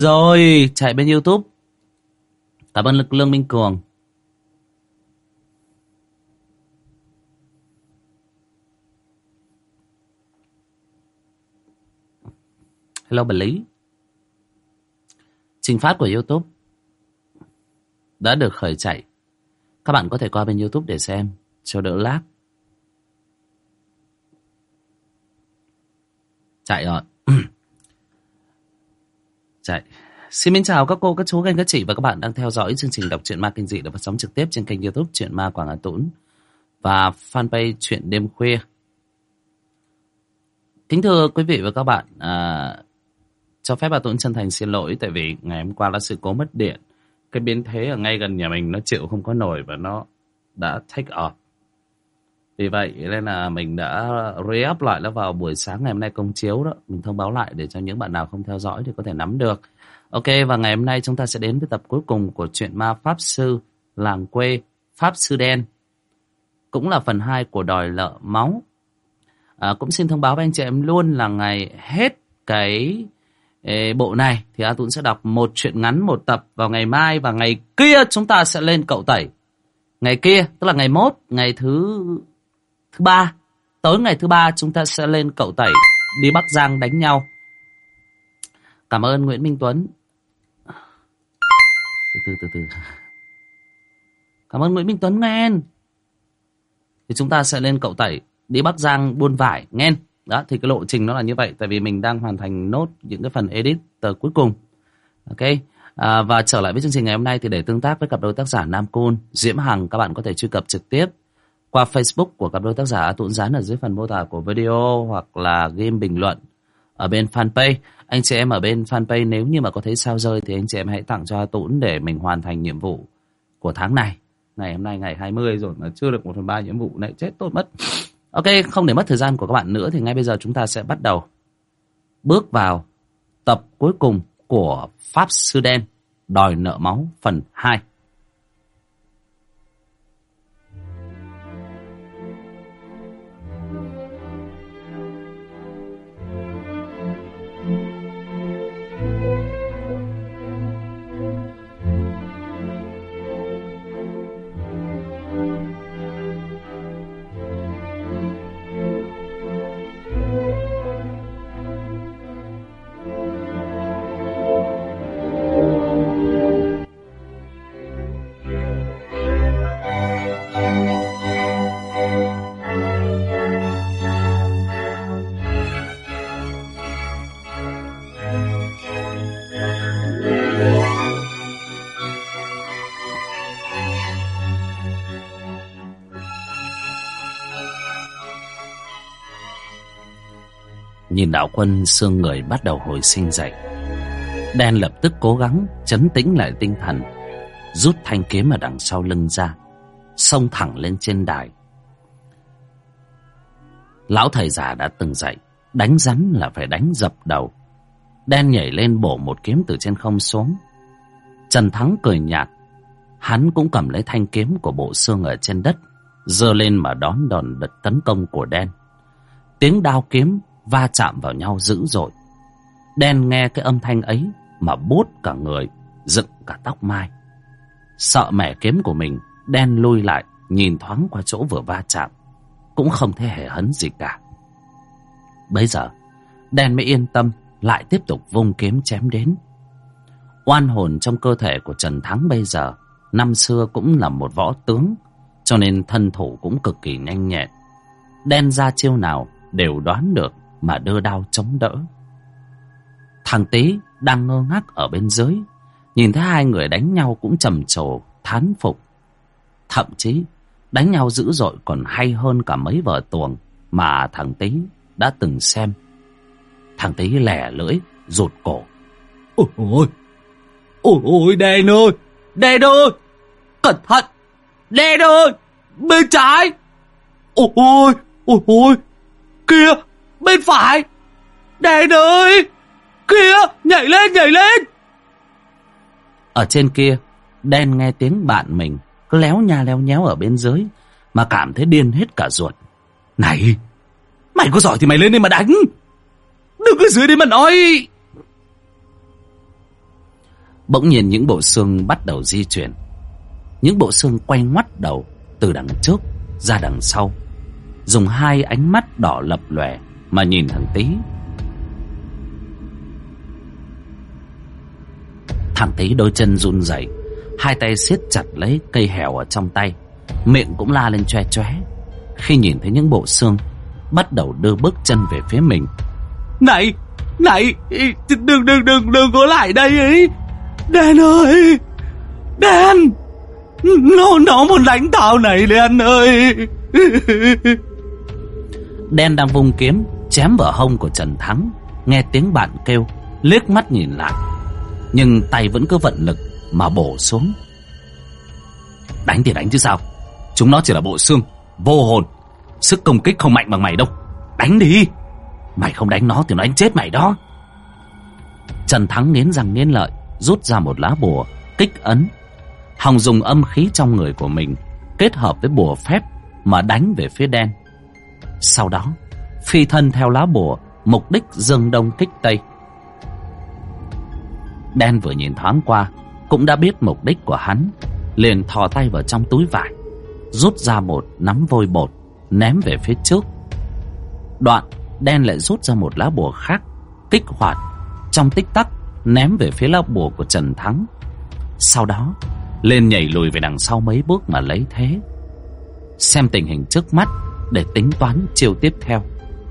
Rồi, chạy bên YouTube. Cảm ơn Lực Lương Minh Cường. Hello Bà Lý. Trình phát của YouTube đã được khởi chạy. Các bạn có thể qua bên YouTube để xem cho đỡ lag. Chạy rồi. Chạy. Xin mến chào các cô, các chú, các anh, các chị và các bạn đang theo dõi chương trình đọc truyện ma kinh dị được phát sóng trực tiếp trên kênh YouTube Truyện Ma Quảng Hà Tũng và fanpage Truyện Đêm Khuya. Kính thưa quý vị và các bạn, cho phép bà Tuấn chân thành xin lỗi tại vì ngày hôm qua là sự cố mất điện. Cái biến thế ở ngay gần nhà mình nó chịu không có nổi và nó đã take off. Vì vậy nên là mình đã re-up lại nó vào buổi sáng ngày hôm nay công chiếu đó. Mình thông báo lại để cho những bạn nào không theo dõi thì có thể nắm được. Ok, và ngày hôm nay chúng ta sẽ đến với tập cuối cùng của truyện ma Pháp Sư Làng Quê Pháp Sư Đen. Cũng là phần 2 của Đòi Nợ Máu. Cũng xin thông báo với anh chị em luôn là ngày hết cái bộ này thì A Tuấn sẽ đọc một truyện ngắn một tập vào ngày mai, và ngày kia chúng ta sẽ lên cậu tẩy. Ngày kia tức là ngày mốt, ngày thứ ba, tối ngày thứ ba chúng ta sẽ lên cậu tẩy đi Bắc Giang đánh nhau. Cảm ơn Nguyễn Minh Tuấn. Từ từ. Cảm ơn Nguyễn Minh Tuấn nghe. Thì chúng ta sẽ lên cậu tẩy đi Bắc Giang buôn vải nghe. Đó, thì cái lộ trình nó là như vậy. Tại vì mình đang hoàn thành nốt những cái phần edit từ cuối cùng. Ok. Và trở lại với chương trình ngày hôm nay thì để tương tác với cặp đôi tác giả Nam Côn, Diễm Hằng, các bạn có thể truy cập trực tiếp qua Facebook của cặp đôi tác giả Tuấn dán ở dưới phần mô tả của video, hoặc là game bình luận ở bên fanpage. Anh chị em ở bên fanpage nếu như mà có thấy sao rơi thì anh chị em hãy tặng cho Tuấn để mình hoàn thành nhiệm vụ của tháng này. Ngày hôm nay ngày 20 rồi mà chưa được 1/3 nhiệm vụ này, chết tôi mất. Ok, không để mất thời gian của các bạn nữa thì ngay bây giờ chúng ta sẽ bắt đầu bước vào tập cuối cùng của Pháp Sư Đen Đòi Nợ Máu phần 2. Nhìn đạo quân xương người bắt đầu hồi sinh dậy, Đen lập tức cố gắng trấn tĩnh lại tinh thần, rút thanh kiếm ở đằng sau lưng ra, xông thẳng lên trên đài. Lão thầy già đã từng dạy, đánh rắn là phải đánh dập đầu. Đen nhảy lên bổ một kiếm từ trên không xuống. Trần Thắng cười nhạt, hắn cũng cầm lấy thanh kiếm của bộ xương ở trên đất, giơ lên mà đón đòn đợt tấn công của Đen. Tiếng đao kiếm va chạm vào nhau dữ dội. Đen nghe cái âm thanh ấy mà buốt cả người, dựng cả tóc mai. Sợ mẻ kiếm của mình, Đen lui lại, nhìn thoáng qua chỗ vừa va chạm, cũng không thấy hề hấn gì cả. Bây giờ Đen mới yên tâm, lại tiếp tục vung kiếm chém đến. Oan hồn trong cơ thể của Trần Thắng bây giờ năm xưa cũng là một võ tướng, cho nên thân thủ cũng cực kỳ nhanh nhẹn. Đen ra chiêu nào đều đoán được mà đưa đao chống đỡ. Thằng Tý đang ngơ ngác ở bên dưới, nhìn thấy hai người đánh nhau cũng trầm trồ thán phục. Thậm chí đánh nhau dữ dội còn hay hơn cả mấy vở tuồng mà thằng Tý đã từng xem. Thằng Tý lẻ lưỡi rụt cổ. Ôi Đen ơi, Đen ơi, cẩn thận, Đen ơi, bên trái. Ôi kia, bên phải, Đen ơi, kia, nhảy lên. Ở trên kia, Đen nghe tiếng bạn mình cứ léo nha léo nhéo ở bên dưới mà cảm thấy điên hết cả ruột. Này, mày có giỏi thì mày lên đây mà đánh, đừng cứ dưới đây mà nói. Bỗng nhiên những bộ xương bắt đầu di chuyển. Những bộ xương quay ngoắt đầu từ đằng trước ra đằng sau, dùng hai ánh mắt đỏ lập lòe mà nhìn thằng Tý. Thằng Tý đôi chân run rẩy, hai tay siết chặt lấy cây hèo ở trong tay, miệng cũng la lên choe choé khi nhìn thấy những bộ xương bắt đầu đưa bước chân về phía mình. Này, đừng có lại đây ấy. Đen ơi, Đen, nó muốn đánh tao này, Đen ơi. Đen đang vung kiếm chém vào hông của Trần Thắng, nghe tiếng bạn kêu, liếc mắt nhìn lại, nhưng tay vẫn cứ vận lực mà bổ xuống. Đánh thì đánh chứ sao, chúng nó chỉ là bộ xương vô hồn, sức công kích không mạnh bằng mày đâu. Đánh đi, mày không đánh nó thì nó đánh chết mày đó. Trần Thắng nghiến răng nghiến lợi, rút ra một lá bùa kích ấn, hòng dùng âm khí trong người của mình kết hợp với bùa phép mà đánh về phía Đen. Sau đó phi thân theo lá bùa, mục đích dương đông kích tây. Đen vừa nhìn thoáng qua cũng đã biết mục đích của hắn, liền thò tay vào trong túi vải, rút ra một nắm vôi bột ném về phía trước. Đoạn Đen lại rút ra một lá bùa khác, kích hoạt, trong tích tắc ném về phía lá bùa của Trần Thắng. Sau đó lên nhảy lùi về đằng sau mấy bước mà lấy thế, xem tình hình trước mắt để tính toán chiêu tiếp theo.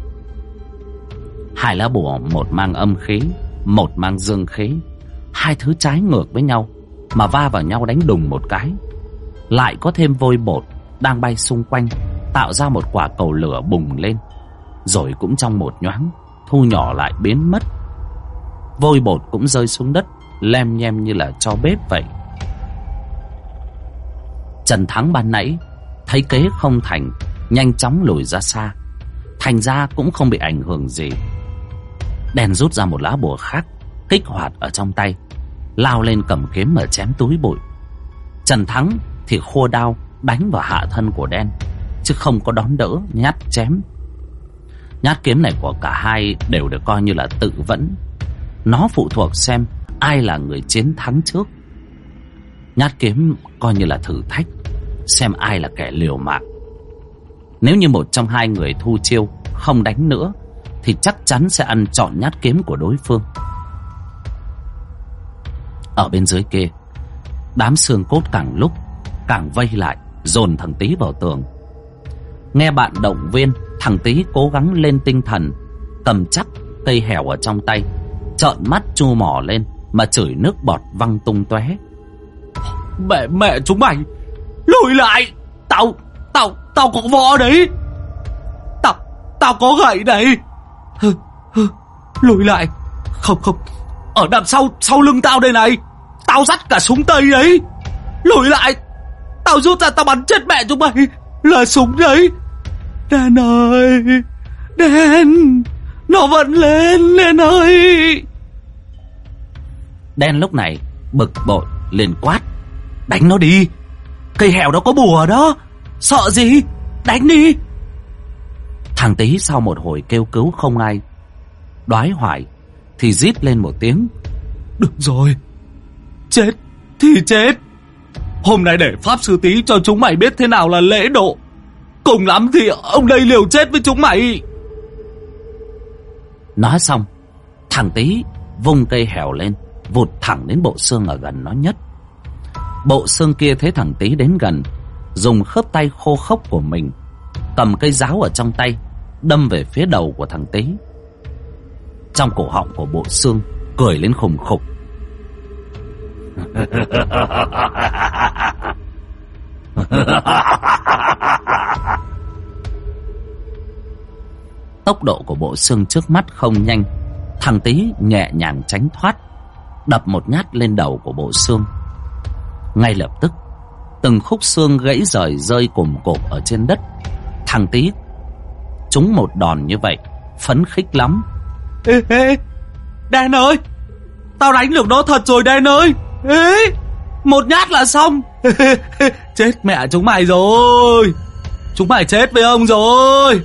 Hai lá bùa, một mang âm khí, một mang dương khí, hai thứ trái ngược với nhau mà va vào nhau đánh đùng một cái. Lại có thêm vôi bột đang bay xung quanh, tạo ra một quả cầu lửa bùng lên, rồi cũng trong một nhoáng thu nhỏ lại biến mất. Vôi bột cũng rơi xuống đất lem nhem như là tro bếp vậy. Trần Thắng ban nãy thấy kế không thành, nhanh chóng lùi ra xa, thành ra cũng không bị ảnh hưởng gì. Đen rút ra một lá bùa khác, kích hoạt ở trong tay, lao lên cầm kiếm mà chém túi bụi. Trần Thắng thì khua đao đánh vào hạ thân của Đen, chứ không có đón đỡ nhát chém. Nhát kiếm này của cả hai đều được coi như là tự vẫn, nó phụ thuộc xem ai là người chiến thắng trước. Nhát kiếm coi như là thử thách, xem ai là kẻ liều mạng. Nếu như một trong hai người thu chiêu không đánh nữa thì chắc chắn sẽ ăn trọn nhát kiếm của đối phương. Ở bên dưới kia, đám xương cốt càng lúc càng vây lại, dồn thằng Tý vào tường. Nghe bạn động viên, thằng Tý cố gắng lên tinh thần, cầm chắc cây hẻo ở trong tay, trợn mắt chu mỏ lên mà chửi nước bọt văng tung tóe. Mẹ chúng mày, lùi lại, tao có võ đấy, tao có gậy đấy. Lùi lại, không, ở đằng sau lưng tao đây này, tao dắt cả súng tây đấy. Lùi lại, tao rút ra tao bắn chết mẹ chúng mày, là súng đấy. Đen ơi, Đen, nó vẫn lên, Đen ơi. Đen lúc này bực bội liền quát: đánh nó đi, cây hẻo đó có bùa đó, sợ gì, đánh đi. Thằng Tý sau một hồi kêu cứu không ai đoái hoài thì rít lên một tiếng: được rồi, chết thì chết, hôm nay để Pháp Sư Tý cho chúng mày biết thế nào là lễ độ, cùng lắm thì ông đây liều chết với chúng mày. Nói xong, thằng Tý vung cây hẻo lên, vụt thẳng đến bộ xương ở gần nó nhất. Bộ xương kia thấy thằng Tý đến gần, dùng khớp tay khô khốc của mình cầm cây giáo ở trong tay, đâm về phía đầu của thằng Tý. Trong cổ họng của bộ xương cười lên khùng khục: tốc độ của bộ xương trước mắt không nhanh, thằng Tý nhẹ nhàng tránh thoát, đập một nhát lên đầu của bộ xương. Ngay lập tức, từng khúc xương gãy rời rơi cùm cộp ở trên đất. Thằng Tý trúng một đòn như vậy, phấn khích lắm. Ê, Đen ơi, tao đánh được nó thật rồi Đen ơi. Ê, một nhát là xong. Chết mẹ chúng mày rồi, chúng mày chết với ông rồi.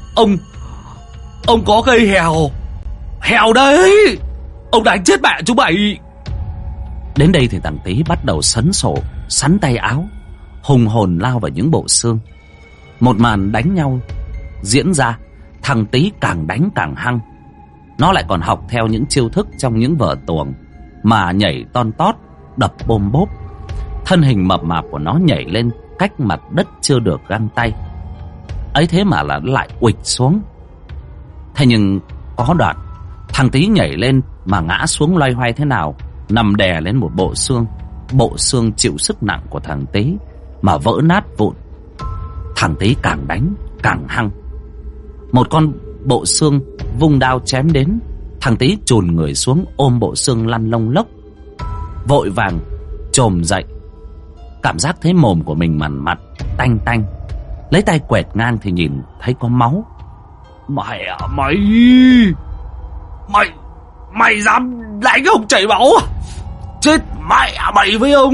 Ông có cây hèo đấy, ông đánh chết mẹ chúng mày. Đến đây thì thằng Tý bắt đầu sấn sổ, sắn tay áo, hùng hồn lao vào những bộ xương. Một màn đánh nhau diễn ra. Thằng Tý càng đánh càng hăng. Nó lại còn học theo những chiêu thức trong những vở tuồng, mà nhảy ton tót, đập bôm bốp. Thân hình mập mạp của nó nhảy lên cách mặt đất chưa được găng tay. Ấy thế mà là lại uịch xuống. Thế nhưng có đoạn thằng Tý nhảy lên mà ngã xuống loay hoay thế nào, nằm đè lên một bộ xương. Bộ xương chịu sức nặng của thằng Tý mà vỡ nát vụn. Thằng Tý càng đánh càng hăng. Một con bộ xương vung đao chém đến. Thằng Tý chùn người xuống ôm bộ xương lăn lông lốc, vội vàng chồm dậy. Cảm giác thấy mồm của mình mằn mặt tanh tanh, lấy tay quẹt ngang thì nhìn thấy có máu. Mày à mày, mày dám đánh ông chảy máu à? Chết mẹ mày với ông.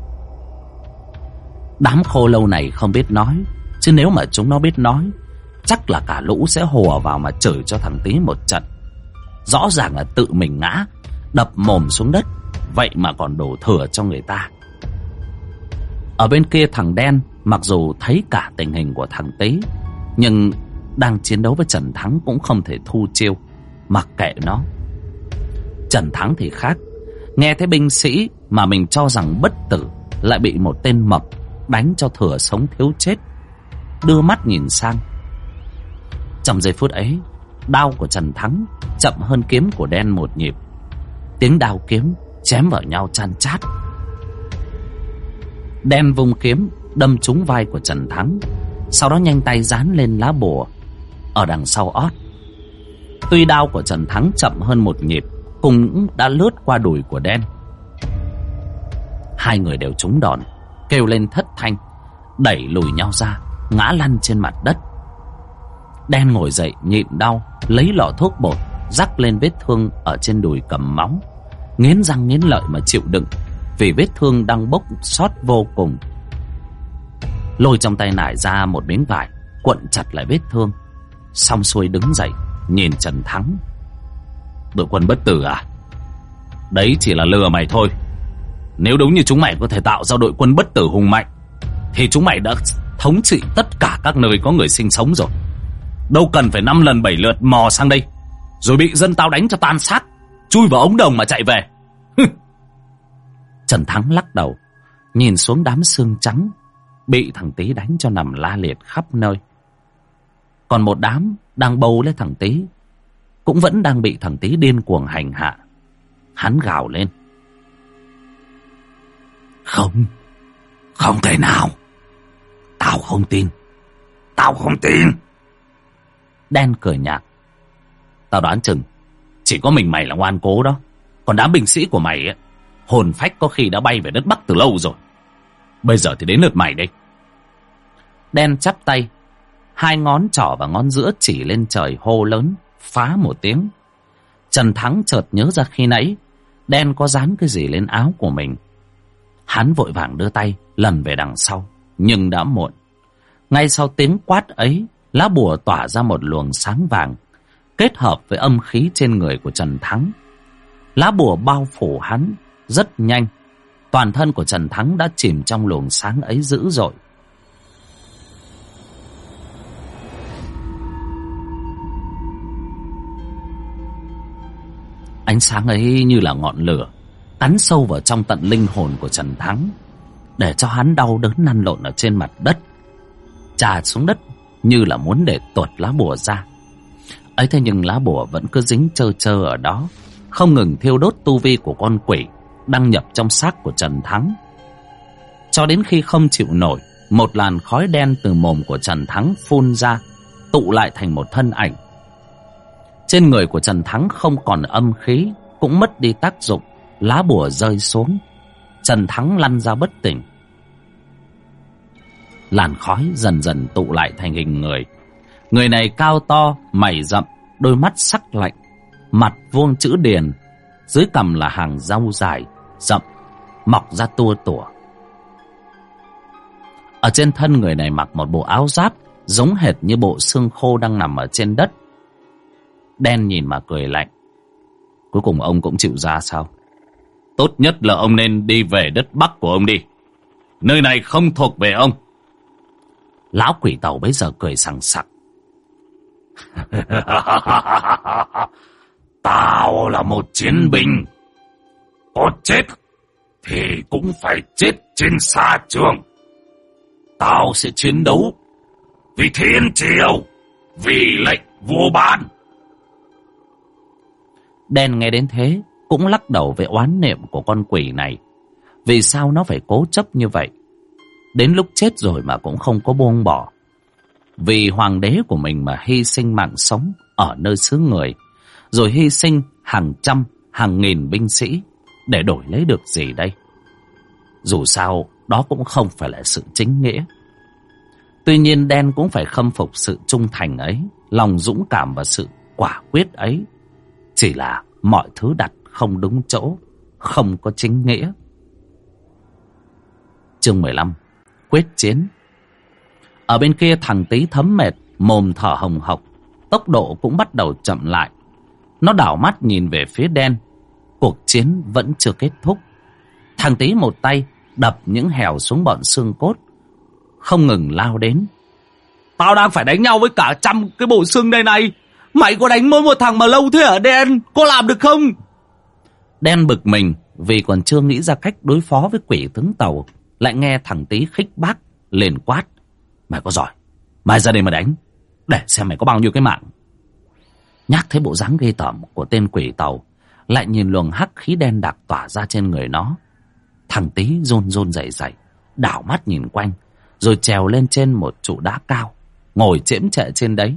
Đám khô lâu này không biết nói, chứ nếu mà chúng nó biết nói, chắc là cả lũ sẽ hùa vào mà chửi cho thằng Tý một trận. Rõ ràng là tự mình ngã, đập mồm xuống đất, vậy mà còn đổ thừa cho người ta. Ở bên kia thằng Đen mặc dù thấy cả tình hình của thằng Tý, nhưng đang chiến đấu với Trần Thắng cũng không thể thu chiêu, mặc kệ nó. Trần Thắng thì khác. Nghe thấy binh sĩ mà mình cho rằng bất tử lại bị một tên mập đánh cho thừa sống thiếu chết, đưa mắt nhìn sang. Trong giây phút ấy, đao của Trần Thắng chậm hơn kiếm của Đen một nhịp. Tiếng đao kiếm chém vào nhau chan chát. Đen vung kiếm đâm trúng vai của Trần Thắng, sau đó nhanh tay dán lên lá bùa ở đằng sau ót. Tuy đao của Trần Thắng chậm hơn một nhịp, cũng đã lướt qua đùi của Đen. Hai người đều trúng đòn, kêu lên thất thanh, đẩy lùi nhau ra, ngã lăn trên mặt đất. Đen ngồi dậy nhịn đau, lấy lọ thuốc bột rắc lên vết thương ở trên đùi cầm máu, nghiến răng nghiến lợi mà chịu đựng, vì vết thương đang bốc xót vô cùng. Lôi trong tay nải ra một miếng vải cuộn chặt lại vết thương, xong xuôi đứng dậy nhìn Trần Thắng. Đội quân bất tử à? Đấy chỉ là lừa mày thôi. Nếu đúng như chúng mày có thể tạo ra đội quân bất tử hùng mạnh, thì chúng mày đã thống trị tất cả các nơi có người sinh sống rồi. Đâu cần phải 5 lần 7 lượt mò sang đây, rồi bị dân tao đánh cho tan xác, chui vào ống đồng mà chạy về. Trần Thắng lắc đầu, nhìn xuống đám xương trắng bị thằng Tý đánh cho nằm la liệt khắp nơi. Còn một đám đang bâu lấy thằng Tý cũng vẫn đang bị thằng Tý điên cuồng hành hạ. Hắn gào lên: Không thể nào. Tao không tin. Đen cười nhạt: Tao đoán chừng chỉ có mình mày là ngoan cố đó. Còn đám binh sĩ của mày ấy, hồn phách có khi đã bay về đất Bắc từ lâu rồi. Bây giờ thì đến lượt mày đây. Đen chắp tay, hai ngón trỏ và ngón giữa chỉ lên trời hô lớn, phá một tiếng. Trần Thắng chợt nhớ ra khi nãy Đen có dán cái gì lên áo của mình. Hắn vội vàng đưa tay lần về đằng sau, nhưng đã muộn. Ngay sau tiếng quát ấy, lá bùa tỏa ra một luồng sáng vàng, kết hợp với âm khí trên người của Trần Thắng. Lá bùa bao phủ hắn rất nhanh. Toàn thân của Trần Thắng đã chìm trong luồng sáng ấy dữ dội. Ánh sáng ấy như là ngọn lửa, cắn sâu vào trong tận linh hồn của Trần Thắng, để cho hắn đau đớn lăn lộn ở trên mặt đất, chà xuống đất như là muốn để tuột lá bùa ra. Ấy thế nhưng lá bùa vẫn cứ dính trơ trơ ở đó, không ngừng thiêu đốt tu vi của con quỷ đang nhập trong xác của Trần Thắng. Cho đến khi không chịu nổi, một làn khói đen từ mồm của Trần Thắng phun ra, tụ lại thành một thân ảnh. Trên người của Trần Thắng không còn âm khí, cũng mất đi tác dụng. Lá bùa rơi xuống, Trần Thắng lăn ra bất tỉnh. Làn khói dần dần tụ lại thành hình người. Người này cao to, mày rậm, đôi mắt sắc lạnh, mặt vuông chữ điền, dưới cằm là hàng râu dài, rậm, mọc ra tua tủa. Ở trên thân người này mặc một bộ áo giáp giống hệt như bộ xương khô đang nằm ở trên đất. Đen nhìn mà cười lạnh: Cuối cùng ông cũng chịu ra sao? Tốt nhất là ông nên đi về đất Bắc của ông đi. Nơi này không thuộc về ông. Lão quỷ tàu bấy giờ cười sằng sặc. Tao là một chiến binh. Có chết thì cũng phải chết trên xa trường. Tao sẽ chiến đấu vì thiên triều, vì lệnh vua ban. Đen nghe đến thế cũng lắc đầu về oán niệm của con quỷ này. Vì sao nó phải cố chấp như vậy? Đến lúc chết rồi mà cũng không có buông bỏ. Vì hoàng đế của mình mà hy sinh mạng sống ở nơi xứ người, rồi hy sinh hàng trăm, hàng nghìn binh sĩ để đổi lấy được gì đây? Dù sao, đó cũng không phải là sự chính nghĩa. Tuy nhiên Đen cũng phải khâm phục sự trung thành ấy, lòng dũng cảm và sự quả quyết ấy. Chỉ là mọi thứ đặt không đúng chỗ, không có chính nghĩa. Chương 15. Quyết chiến. Ở bên kia thằng Tý thấm mệt, mồm thở hồng hộc, tốc độ cũng bắt đầu chậm lại. Nó đảo mắt nhìn về phía Đen. Cuộc chiến vẫn chưa kết thúc. Thằng Tý một tay đập những hèo xuống bọn xương cốt, không ngừng lao đến. Tao đang phải đánh nhau với cả trăm cái bộ xương đây này. Mày có đánh mỗi một thằng mà lâu thế hả Đen? Có làm được không? Đen bực mình vì còn chưa nghĩ ra cách đối phó với quỷ tướng tàu. Lại nghe thằng Tý khích bác, liền quát. Mày có giỏi, mày ra đây mà đánh, để xem mày có bao nhiêu cái mạng. Nhắc thấy bộ dáng ghê tởm của tên quỷ tàu, lại nhìn luồng hắc khí đen đặc tỏa ra trên người nó, thằng Tý run run rẩy rẩy, đảo mắt nhìn quanh, rồi trèo lên trên một trụ đá cao, ngồi chễm chệ trên đấy.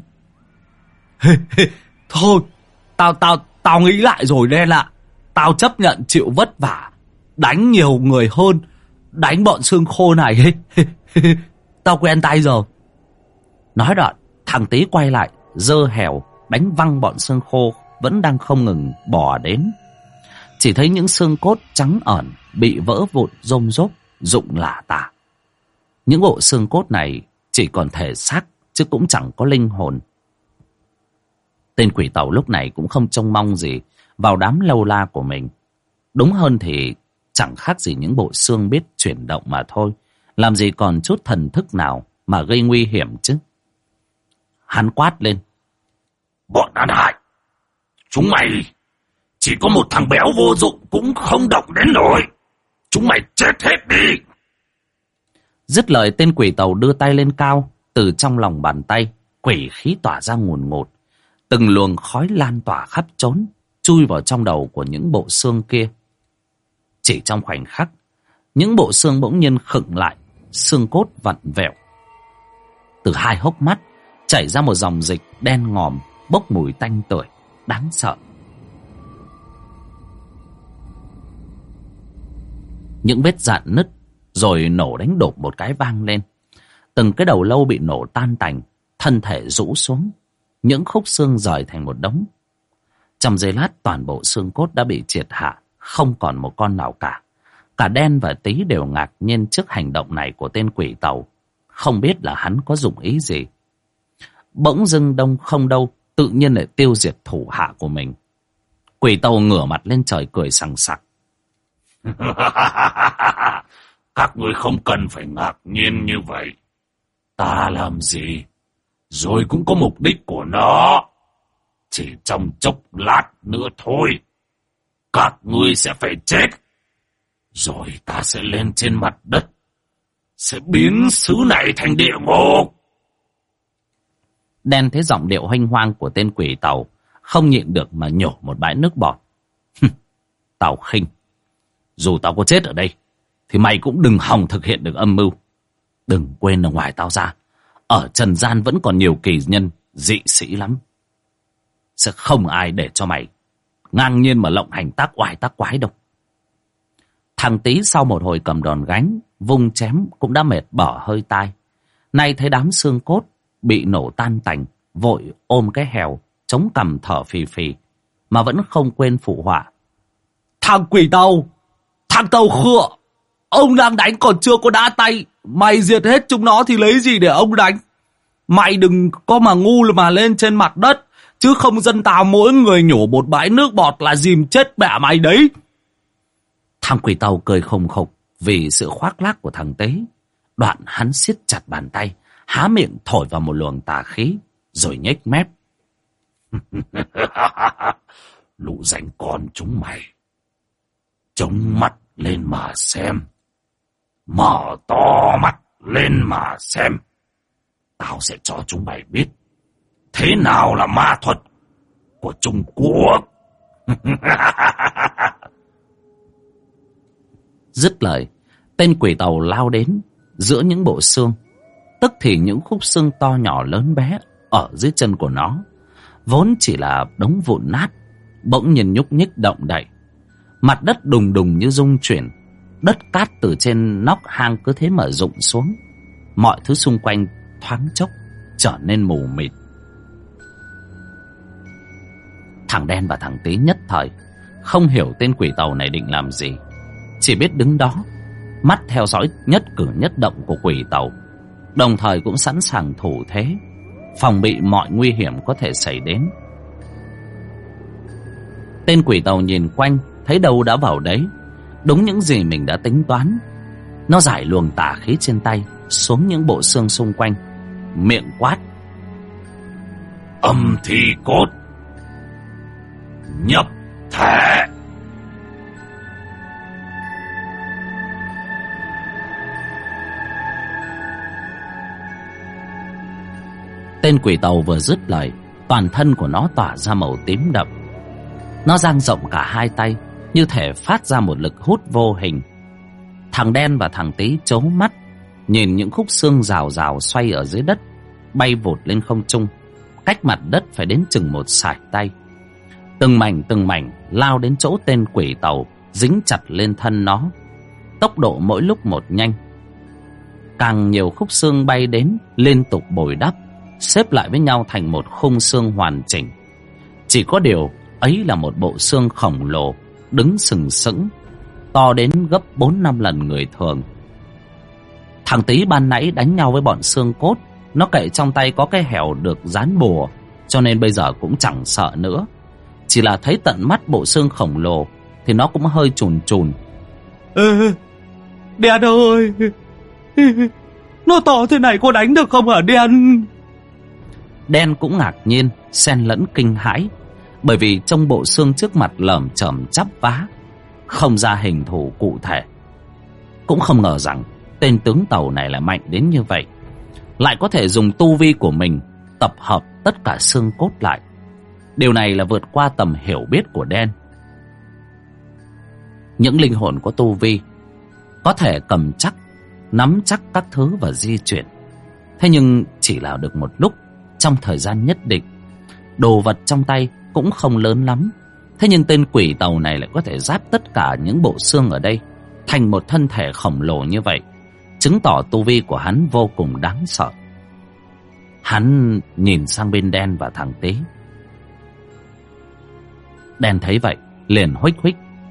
Thôi, tao nghĩ lại rồi Đen ạ. Tao chấp nhận chịu vất vả, đánh nhiều người hơn, đánh bọn xương khô này. Tao quen tay rồi. Nói đoạn, thằng Tý quay lại, giơ hèo đánh văng bọn xương khô vẫn đang không ngừng bò đến. Chỉ thấy những xương cốt trắng ẩn bị vỡ vụn rôm rốp, rụng lả tả. Những bộ xương cốt này chỉ còn thể xác chứ cũng chẳng có linh hồn. Tên quỷ tàu lúc này cũng không trông mong gì vào đám lâu la của mình. Đúng hơn thì chẳng khác gì những bộ xương biết chuyển động mà thôi. Làm gì còn chút thần thức nào mà gây nguy hiểm chứ. Hắn quát lên. Bọn đàn hại, chúng mày chỉ có một thằng béo vô dụng cũng không động đến nổi. Chúng mày chết hết đi. Dứt lời, tên quỷ tàu đưa tay lên cao. Từ trong lòng bàn tay, quỷ khí tỏa ra ngùn ngụt. Từng luồng khói lan tỏa khắp trốn, chui vào trong đầu của những bộ xương kia. Chỉ trong khoảnh khắc, những bộ xương bỗng nhiên khựng lại, xương cốt vặn vẹo. Từ hai hốc mắt chảy ra một dòng dịch đen ngòm, bốc mùi tanh tưởi, đáng sợ. Những vết rạn nứt rồi nổ đánh đột một cái vang lên. Từng cái đầu lâu bị nổ tan tành, thân thể rũ xuống, những khúc xương rời thành một đống. Trong giây lát, toàn bộ xương cốt đã bị triệt hạ, không còn một con nào cả. Cả Đen và Tý đều ngạc nhiên trước hành động này của tên quỷ tàu, không biết là hắn có dụng ý gì. Bỗng dưng đông không đâu, tự nhiên lại tiêu diệt thủ hạ của mình. Quỷ tàu ngửa mặt lên trời cười sằng sặc. Các ngươi không cần phải ngạc nhiên như vậy. Ta làm gì rồi cũng có mục đích của nó. Chỉ trong chốc lát nữa thôi, các ngươi sẽ phải chết. Rồi ta sẽ lên trên mặt đất, sẽ biến xứ này thành địa ngục. Đen thấy giọng điệu huênh hoang của tên quỷ tàu, không nhịn được mà nhổ một bãi nước bọt. Tao khinh, dù tao có chết ở đây thì mày cũng đừng hòng thực hiện được âm mưu. Đừng quên là ngoài tao ra, ở trần gian vẫn còn nhiều kỳ nhân dị sĩ lắm. Sẽ không ai để cho mày ngang nhiên mà lộng hành tác oai tác quái đâu. Thằng Tý sau một hồi cầm đòn gánh, vung chém cũng đã mệt bỏ hơi tai. Nay thấy đám xương cốt bị nổ tan tành, vội ôm cái hèo, chống cằm thở phì phì, mà vẫn không quên phụ họa. Thằng quỷ tàu, thằng tàu khựa, ông đang đánh còn chưa có đá tay. Mày diệt hết chúng nó thì lấy gì để ông đánh. Mày đừng có mà ngu mà lên trên mặt đất, chứ không dân tao mỗi người nhổ một bãi nước bọt là dìm chết mẹ mày đấy. Thằng quỷ tàu cười khùng khục vì sự khoác lác của thằng Tế. Đoạn hắn siết chặt bàn tay, há miệng thổi vào một luồng tà khí, rồi nhếch mép. Lũ rảnh con chúng mày, chống mắt lên mà xem, mở to mắt lên mà xem. Tao sẽ cho chúng mày biết thế nào là ma thuật của Trung Quốc. Dứt lời, tên quỷ tàu lao đến giữa những bộ xương. Tức thì những khúc xương to nhỏ lớn bé ở dưới chân của nó, vốn chỉ là đống vụn nát, bỗng nhiên nhúc nhích động đậy. Mặt đất đùng đùng như rung chuyển, đất cát từ trên nóc hang cứ thế mà rụng xuống. Mọi thứ xung quanh thoáng chốc trở nên mù mịt. Thằng Đen và thằng Tí nhất thời không hiểu tên quỷ tàu này định làm gì, chỉ biết đứng đó mắt theo dõi nhất cử nhất động của quỷ tàu, đồng thời cũng sẵn sàng thủ thế, phòng bị mọi nguy hiểm có thể xảy đến. Tên quỷ tàu nhìn quanh, thấy đâu đã vào đấy, đúng những gì mình đã tính toán. Nó giải luồng tà khí trên tay xuống những bộ xương xung quanh, miệng quát: âm thi cốt, nhập thể. Tên quỷ tàu vừa dứt lời, toàn thân của nó tỏa ra màu tím đậm. Nó dang rộng cả hai tay, như thể phát ra một lực hút vô hình. Thằng Đen và thằng Tí trố mắt, nhìn những khúc xương rào rào xoay ở dưới đất, bay vụt lên không trung, cách mặt đất phải đến chừng một sải tay. Từng mảnh lao đến chỗ tên quỷ tàu, dính chặt lên thân nó. Tốc độ mỗi lúc một nhanh. Càng nhiều khúc xương bay đến, liên tục bồi đắp, xếp lại với nhau thành một khung xương hoàn chỉnh. Chỉ có điều ấy là một bộ xương khổng lồ, đứng sừng sững, to đến gấp 4-5 lần người thường. Thằng Tí ban nãy đánh nhau với bọn xương cốt, nó cậy trong tay có cái hẻo được dán bùa, cho nên bây giờ cũng chẳng sợ nữa. Chỉ là thấy tận mắt bộ xương khổng lồ thì nó cũng hơi chùn chùn. Đen ơi, nó to thế này có đánh được không hả Đen? Đen cũng ngạc nhiên, xen lẫn kinh hãi, bởi vì trong bộ xương trước mặt lởm chởm chắp vá, không ra hình thù cụ thể. Cũng không ngờ rằng tên tướng tàu này lại mạnh đến như vậy, lại có thể dùng tu vi của mình tập hợp tất cả xương cốt lại. Điều này là vượt qua tầm hiểu biết của Đen. Những linh hồn có tu vi có thể cầm chắc, nắm chắc các thứ và di chuyển, thế nhưng chỉ là được một lúc, trong thời gian nhất định. Đồ vật trong tay cũng không lớn lắm, thế nhưng tên quỷ tàu này lại có thể giáp tất cả những bộ xương ở đây thành một thân thể khổng lồ như vậy, chứng tỏ tu vi của hắn vô cùng đáng sợ. Hắn nhìn sang bên Đen và thằng Tí. Đen thấy vậy liền huých huých: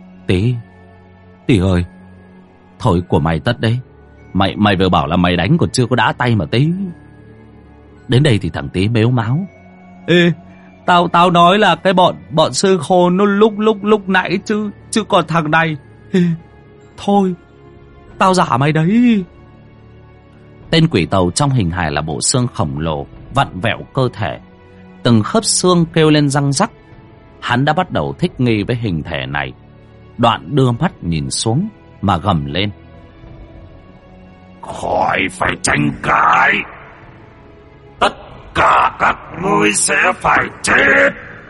Tí ơi, thôi của mày tất đấy. Mày vừa bảo là mày đánh còn chưa có đã tay mà Tí. Đến đây thì thằng Tí mếu máo: Ê, tao nói là cái bọn sư khôn nó lúc nãy chứ còn thằng này. Ê, thôi, tao giả mày đấy. Tên quỷ tàu trong hình hài là bộ xương khổng lồ, vặn vẹo cơ thể, từng khớp xương kêu lên răng rắc. Hắn đã bắt đầu thích nghi với hình thể này, đoạn đưa mắt nhìn xuống mà gầm lên: khỏi phải tranh cãi, tất cả các ngươi sẽ phải chết.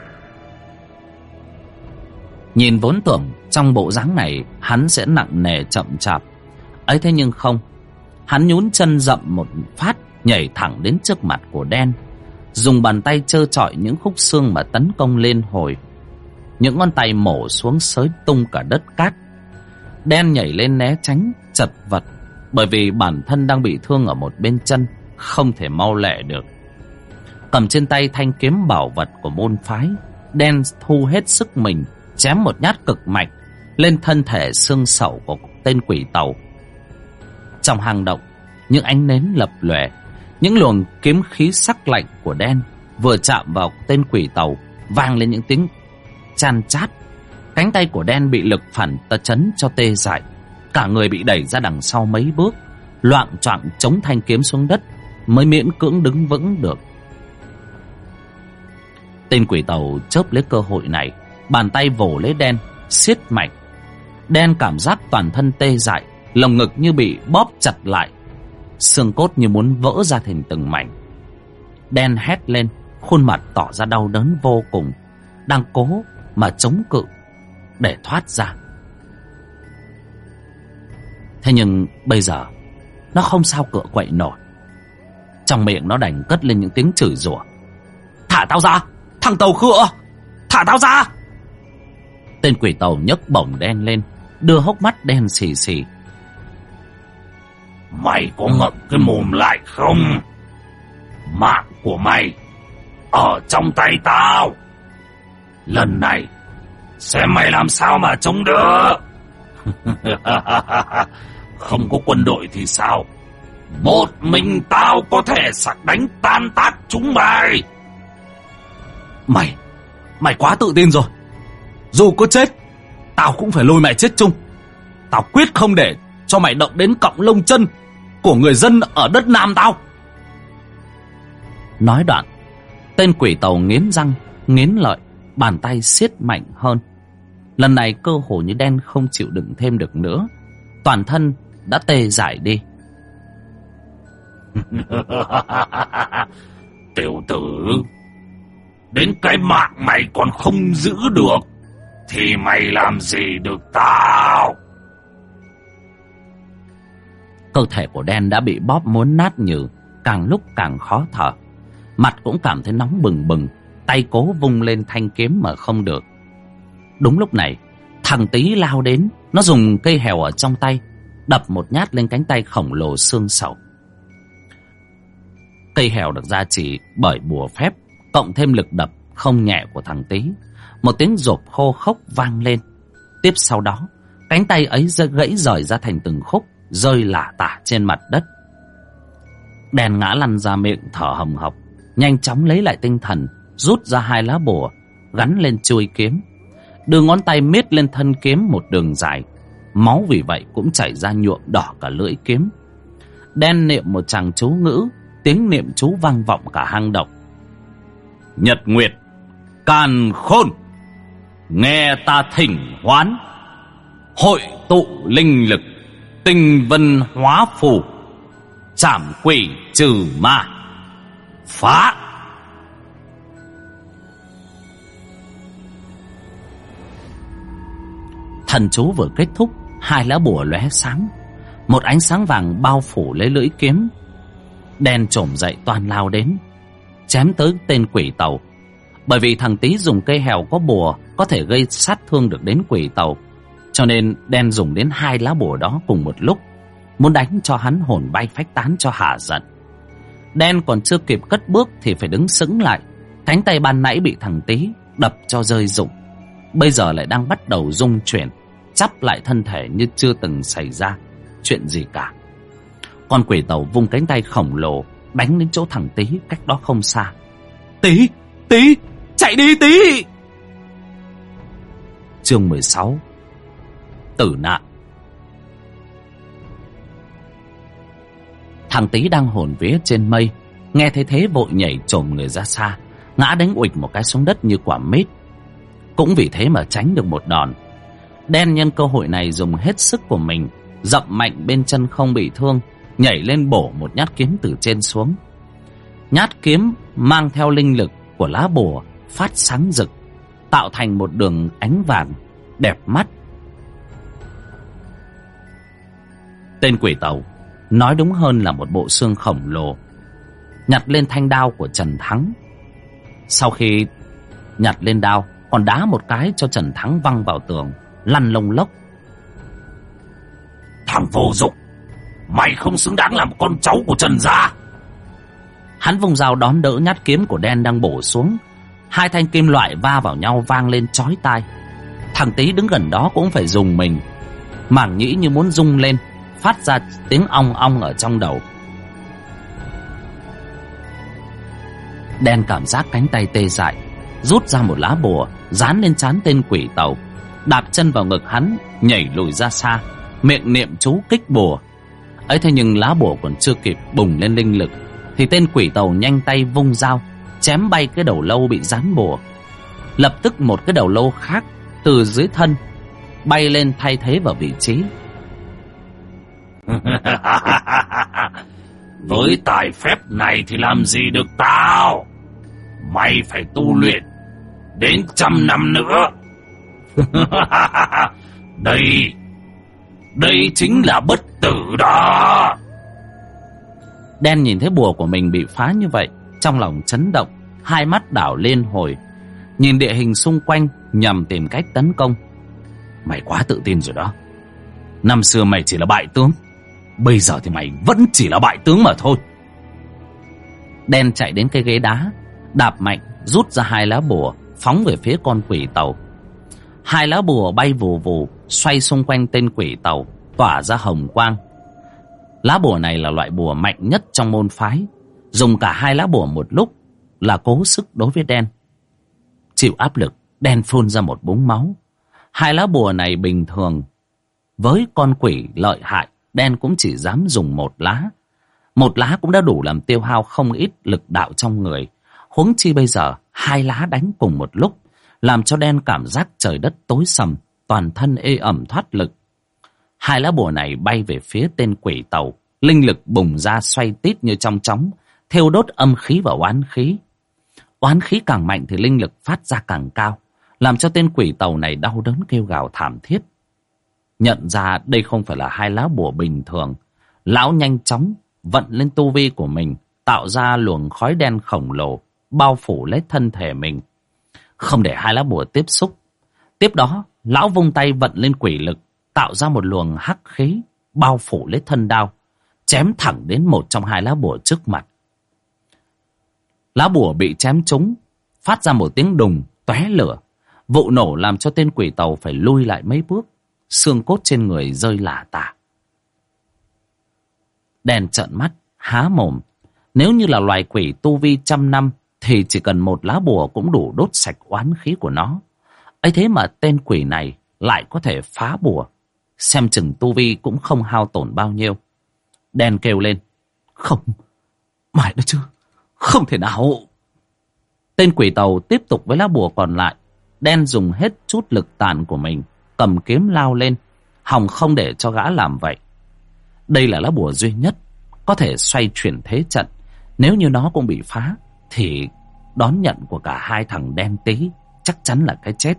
Nhìn vốn tưởng trong bộ dáng này hắn sẽ nặng nề chậm chạp, ấy thế nhưng không. Hắn nhún chân dậm một phát, nhảy thẳng đến trước mặt của Đen, dùng bàn tay trơ trọi những khúc xương mà tấn công lên hồi. Những ngón tay mổ xuống xới tung cả đất cát. Đen nhảy lên né tránh, chật vật, bởi vì bản thân đang bị thương ở một bên chân, không thể mau lẹ được. Cầm trên tay thanh kiếm bảo vật của môn phái, Đen thu hết sức mình, chém một nhát cực mạnh lên thân thể xương sẩu của tên quỷ tàu. Trong hang động, những ánh nến lập lòe, những luồng kiếm khí sắc lạnh của Đen vừa chạm vào tên quỷ tàu, vang lên những tiếng chan chát. Cánh tay của đen bị lực phản chấn cho tê dại, cả người bị đẩy ra đằng sau mấy bước, loạng choạng chống thanh kiếm xuống đất mới miễn cưỡng đứng vững được. Tên quỷ tàu chớp lấy cơ hội này, bàn tay vồ lấy đen, siết mạnh. Đen cảm giác toàn thân tê dại, lồng ngực như bị bóp chặt lại, xương cốt như muốn vỡ ra thành từng mảnh. Đen hét lên, khuôn mặt tỏ ra đau đớn vô cùng, đang cố mà chống cự để thoát ra. Thế nhưng bây giờ nó không sao cựa quậy nổi. Trong miệng nó đành cất lên những tiếng chửi rủa. Thả tao ra, thằng tàu khựa, thả tao ra. Tên quỷ tàu nhấc bổng đen lên, đưa hốc mắt đen xì xì. Mày có ngậm cái mồm lại không? Mạng của mày ở trong tay tao. Lần này xem mày làm sao mà chống đỡ. Không có quân đội thì sao? Một mình tao có thể sặc đánh tan tác chúng mày. Mày quá tự tin rồi. Dù có chết, tao cũng phải lôi mày chết chung. Tao quyết không để cho mày động đến cọng lông chân của người dân ở đất Nam tao. Nói đoạn, tên quỷ tàu nghiến răng nghiến lợi, bàn tay siết mạnh hơn. Lần này cơ hồ như đen không chịu đựng thêm được nữa, toàn thân đã tê dại đi. Tiểu tử, đến cái mạng mày còn không giữ được thì mày làm gì được tao? Cơ thể của đen đã bị bóp muốn nát nhừ, càng lúc càng khó thở. Mặt cũng cảm thấy nóng bừng bừng, tay cố vung lên thanh kiếm mà không được. Đúng lúc này, thằng Tý lao đến, nó dùng cây hèo ở trong tay đập một nhát lên cánh tay khổng lồ xương sầu. Cây hèo được gia trì bởi bùa phép, cộng thêm lực đập không nhẹ của thằng Tý. Một tiếng rộp khô khốc vang lên. Tiếp sau đó, cánh tay ấy gãy rời ra thành từng khúc, rơi lả tả trên mặt đất. Đen ngã lăn ra miệng thở hồng hộc, nhanh chóng lấy lại tinh thần, rút ra 2 lá bùa gắn lên chuôi kiếm, đưa ngón tay miết lên thân kiếm một đường dài. Máu vì vậy cũng chảy ra nhuộm đỏ cả lưỡi kiếm. Đen niệm một tràng chú ngữ, tiếng niệm chú vang vọng cả hang động. Nhật nguyệt càn khôn, nghe ta thỉnh hoán, hội tụ linh lực, tinh vân hóa phù, trảm quỷ trừ ma, phá. Thần chú vừa kết thúc, 2 lá bùa lóe sáng, một ánh sáng vàng bao phủ lấy lưỡi kiếm. Đen trồm dậy toan lao đến, chém tới tên quỷ tàu. Bởi vì thằng Tý dùng cây hèo có bùa có thể gây sát thương được đến quỷ tàu, cho nên đen dùng đến 2 lá bùa đó cùng một lúc, muốn đánh cho hắn hồn bay phách tán cho hả giận. Đen còn chưa kịp cất bước thì phải đứng sững lại. Cánh tay ban nãy bị thằng Tý đập cho rơi rụng, bây giờ lại đang bắt đầu rung chuyển, chắp lại thân thể như chưa từng xảy ra chuyện gì cả. Con quỷ tàu vung cánh tay khổng lồ đánh đến chỗ thằng Tý cách đó không xa. Tý, Tý, chạy đi Tý. Chương 16, tử nạn. Thằng Tý đang hồn vía trên mây, nghe thấy thế vội nhảy chồm người ra xa, ngã đánh uịch một cái xuống đất như quả mít. Cũng vì thế mà tránh được một đòn. Đen nhân cơ hội này dùng hết sức của mình, dậm mạnh bên chân không bị thương, nhảy lên bổ một nhát kiếm từ trên xuống. Nhát kiếm mang theo linh lực của lá bùa phát sáng rực, tạo thành một đường ánh vàng đẹp mắt. Tên quỷ tàu, nói đúng hơn là một bộ xương khổng lồ, nhặt lên thanh đao của Trần Thắng. Sau khi nhặt lên đao, còn đá một cái cho Trần Thắng văng vào tường, lăn lông lốc. Thằng vô dụng, mày không xứng đáng làm con cháu của Trần gia. Hắn vung dao đón đỡ nhát kiếm của đen đang bổ xuống. 2 thanh kim loại va vào nhau vang lên chói tai. Thằng Tý đứng gần đó cũng phải dùng mình, màng nhĩ như muốn rung lên, phát ra tiếng ong ong ở trong đầu. Đen cảm giác cánh tay tê dại, rút ra một lá bùa dán lên trán tên quỷ tàu. đạp chân vào ngực hắn, nhảy lùi ra xa, miệng niệm chú kích bùa. Ấy thế nhưng lá bùa còn chưa kịp bùng lên linh lực thì tên quỷ tàu nhanh tay vung dao chém bay cái đầu lâu bị dán bùa. Lập tức một cái đầu lâu khác từ dưới thân bay lên thay thế vào vị trí. Với tài phép này thì làm gì được tao? Mày phải tu luyện đến 100 năm nữa. Đây chính là bất tử đó. Đen nhìn thấy bùa của mình bị phá như vậy, trong lòng chấn động, hai mắt đảo liên hồi, nhìn địa hình xung quanh nhằm tìm cách tấn công. Mày quá tự tin rồi đó. Năm xưa mày chỉ là bại tướng, bây giờ thì mày vẫn chỉ là bại tướng mà thôi. Đen chạy đến cây ghế đá, đạp mạnh, rút ra hai lá bùa, phóng về phía con quỷ tàu. Hai lá bùa bay vù vù, xoay xung quanh tên quỷ tàu, tỏa ra hồng quang. Lá bùa này là loại bùa mạnh nhất trong môn phái, dùng cả hai lá bùa một lúc là cố sức đối với Đen. Chịu áp lực, Đen phun ra một búng máu. Hai lá bùa này bình thường, với con quỷ lợi hại, Đen cũng chỉ dám dùng một lá. Một lá cũng đã đủ làm tiêu hao không ít lực đạo trong người, huống chi bây giờ hai lá đánh cùng một lúc, làm cho Đen cảm giác trời đất tối sầm, toàn thân ê ẩm thoát lực. Hai lá bùa này bay về phía tên quỷ tàu, linh lực bùng ra xoay tít như trong chóng, thiêu đốt âm khí và oán khí. Oán khí càng mạnh thì linh lực phát ra càng cao, làm cho tên quỷ tàu này đau đớn kêu gào thảm thiết. Nhận ra đây không phải là hai lá bùa bình thường, lão nhanh chóng vận lên tu vi của mình, tạo ra luồng khói đen khổng lồ bao phủ lấy thân thể mình, không để hai lá bùa tiếp xúc. Tiếp đó lão vung tay vận lên quỷ lực, tạo ra một luồng hắc khí bao phủ lấy thân đao, chém thẳng đến một trong hai lá bùa trước mặt. Lá bùa bị chém trúng, phát ra một tiếng đùng tóe lửa. Vụ nổ làm cho tên quỷ tàu phải lui lại mấy bước, xương cốt trên người rơi lả tả. Đen trợn mắt há mồm. Nếu như là loài quỷ tu vi 100 năm thì chỉ cần một lá bùa cũng đủ đốt sạch oán khí của nó. ấy thế mà tên quỷ này lại có thể phá bùa, xem chừng tu vi cũng không hao tổn bao nhiêu. Đen kêu lên: "Không, mày đó chứ, không thể nào." Tên quỷ tàu tiếp tục với lá bùa còn lại. Đen dùng hết chút lực tàn của mình, cầm kiếm lao lên, hòng không để cho gã làm vậy. Đây là lá bùa duy nhất có thể xoay chuyển thế trận. Nếu như nó cũng bị phá thì đón nhận của cả hai thằng đen tí chắc chắn là cái chết.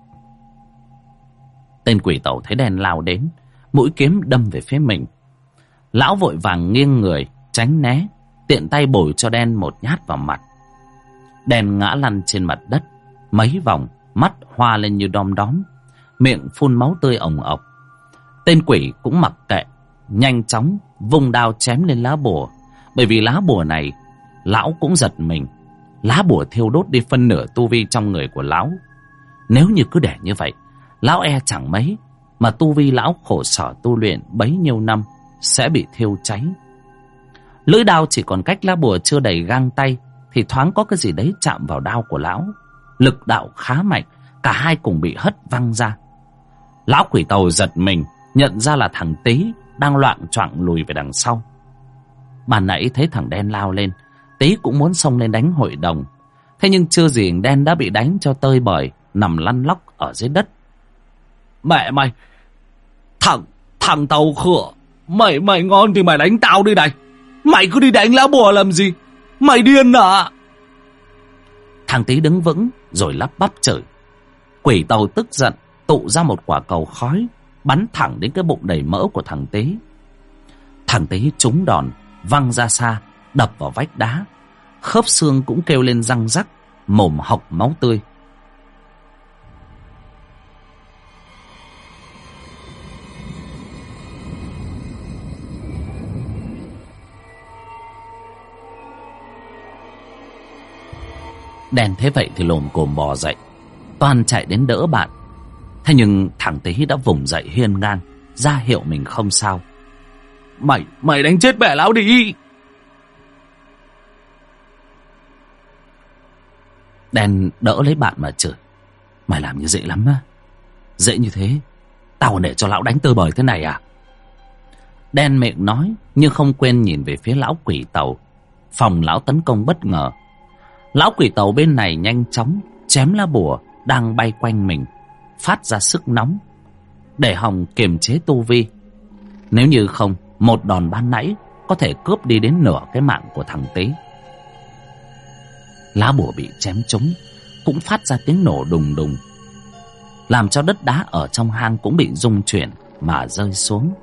Tên quỷ tàu thấy Đen lao đến, mũi kiếm đâm về phía mình. Lão vội vàng nghiêng người tránh né, tiện tay bồi cho Đen một nhát vào mặt. Đen ngã lăn trên mặt đất mấy vòng, mắt hoa lên như đom đóm, miệng phun máu tươi ồng ộc. Tên quỷ cũng mặc kệ, nhanh chóng vung đao chém lên lá bùa. Bởi vì lá bùa này, lão cũng giật mình. Lá bùa thiêu đốt đi phân nửa tu vi trong người của lão. Nếu như cứ để như vậy, lão e chẳng mấy mà tu vi lão khổ sở tu luyện bấy nhiêu năm sẽ bị thiêu cháy. Lưỡi đao chỉ còn cách lá bùa chưa đầy gang tay thì thoáng có cái gì đấy chạm vào đao của lão. Lực đạo khá mạnh, cả hai cùng bị hất văng ra. Lão quỷ tàu giật mình, nhận ra là thằng Tý đang loạng choạng lùi về đằng sau. Ban nãy thấy thằng Đen lao lên, Tý cũng muốn xông lên đánh hội đồng. Thế nhưng chưa gì Đen đã bị đánh cho tơi bời, nằm lăn lóc ở dưới đất. Mẹ mày, thằng tàu khựa, mày ngon thì mày đánh tao đi này. Mày cứ đi đánh lá bùa làm gì? Mày điên à? Thằng Tý đứng vững rồi lắp bắp chửi. Quỷ tàu tức giận tụ ra một quả cầu khói, bắn thẳng đến cái bụng đầy mỡ của thằng Tý. Thằng Tý trúng đòn, văng ra xa, đập vào vách đá. Khớp xương cũng kêu lên răng rắc, mồm hộc máu tươi. Đen thế vậy thì lồm cồm bò dậy, toan chạy đến đỡ bạn. Thế nhưng thằng Tý đã vùng dậy hiên ngang, ra hiệu mình không sao. Mày đánh chết mẹ lão đi. Đen đỡ lấy bạn mà chửi: "Mày làm như vậy lắm á. Dễ như thế, tao còn để cho lão đánh tơi bời thế này à? Đen miệng nói, nhưng không quên nhìn về phía lão quỷ tàu, phòng lão tấn công bất ngờ. Lão quỷ tàu bên này nhanh chóng chém lá bùa đang bay quanh mình, phát ra sức nóng để hòng kiềm chế tu vi. Nếu như không, một đòn ban nãy có thể cướp đi đến nửa cái mạng của thằng Tý. Lá bùa bị chém trúng cũng phát ra tiếng nổ đùng đùng, làm cho đất đá ở trong hang cũng bị rung chuyển mà rơi xuống.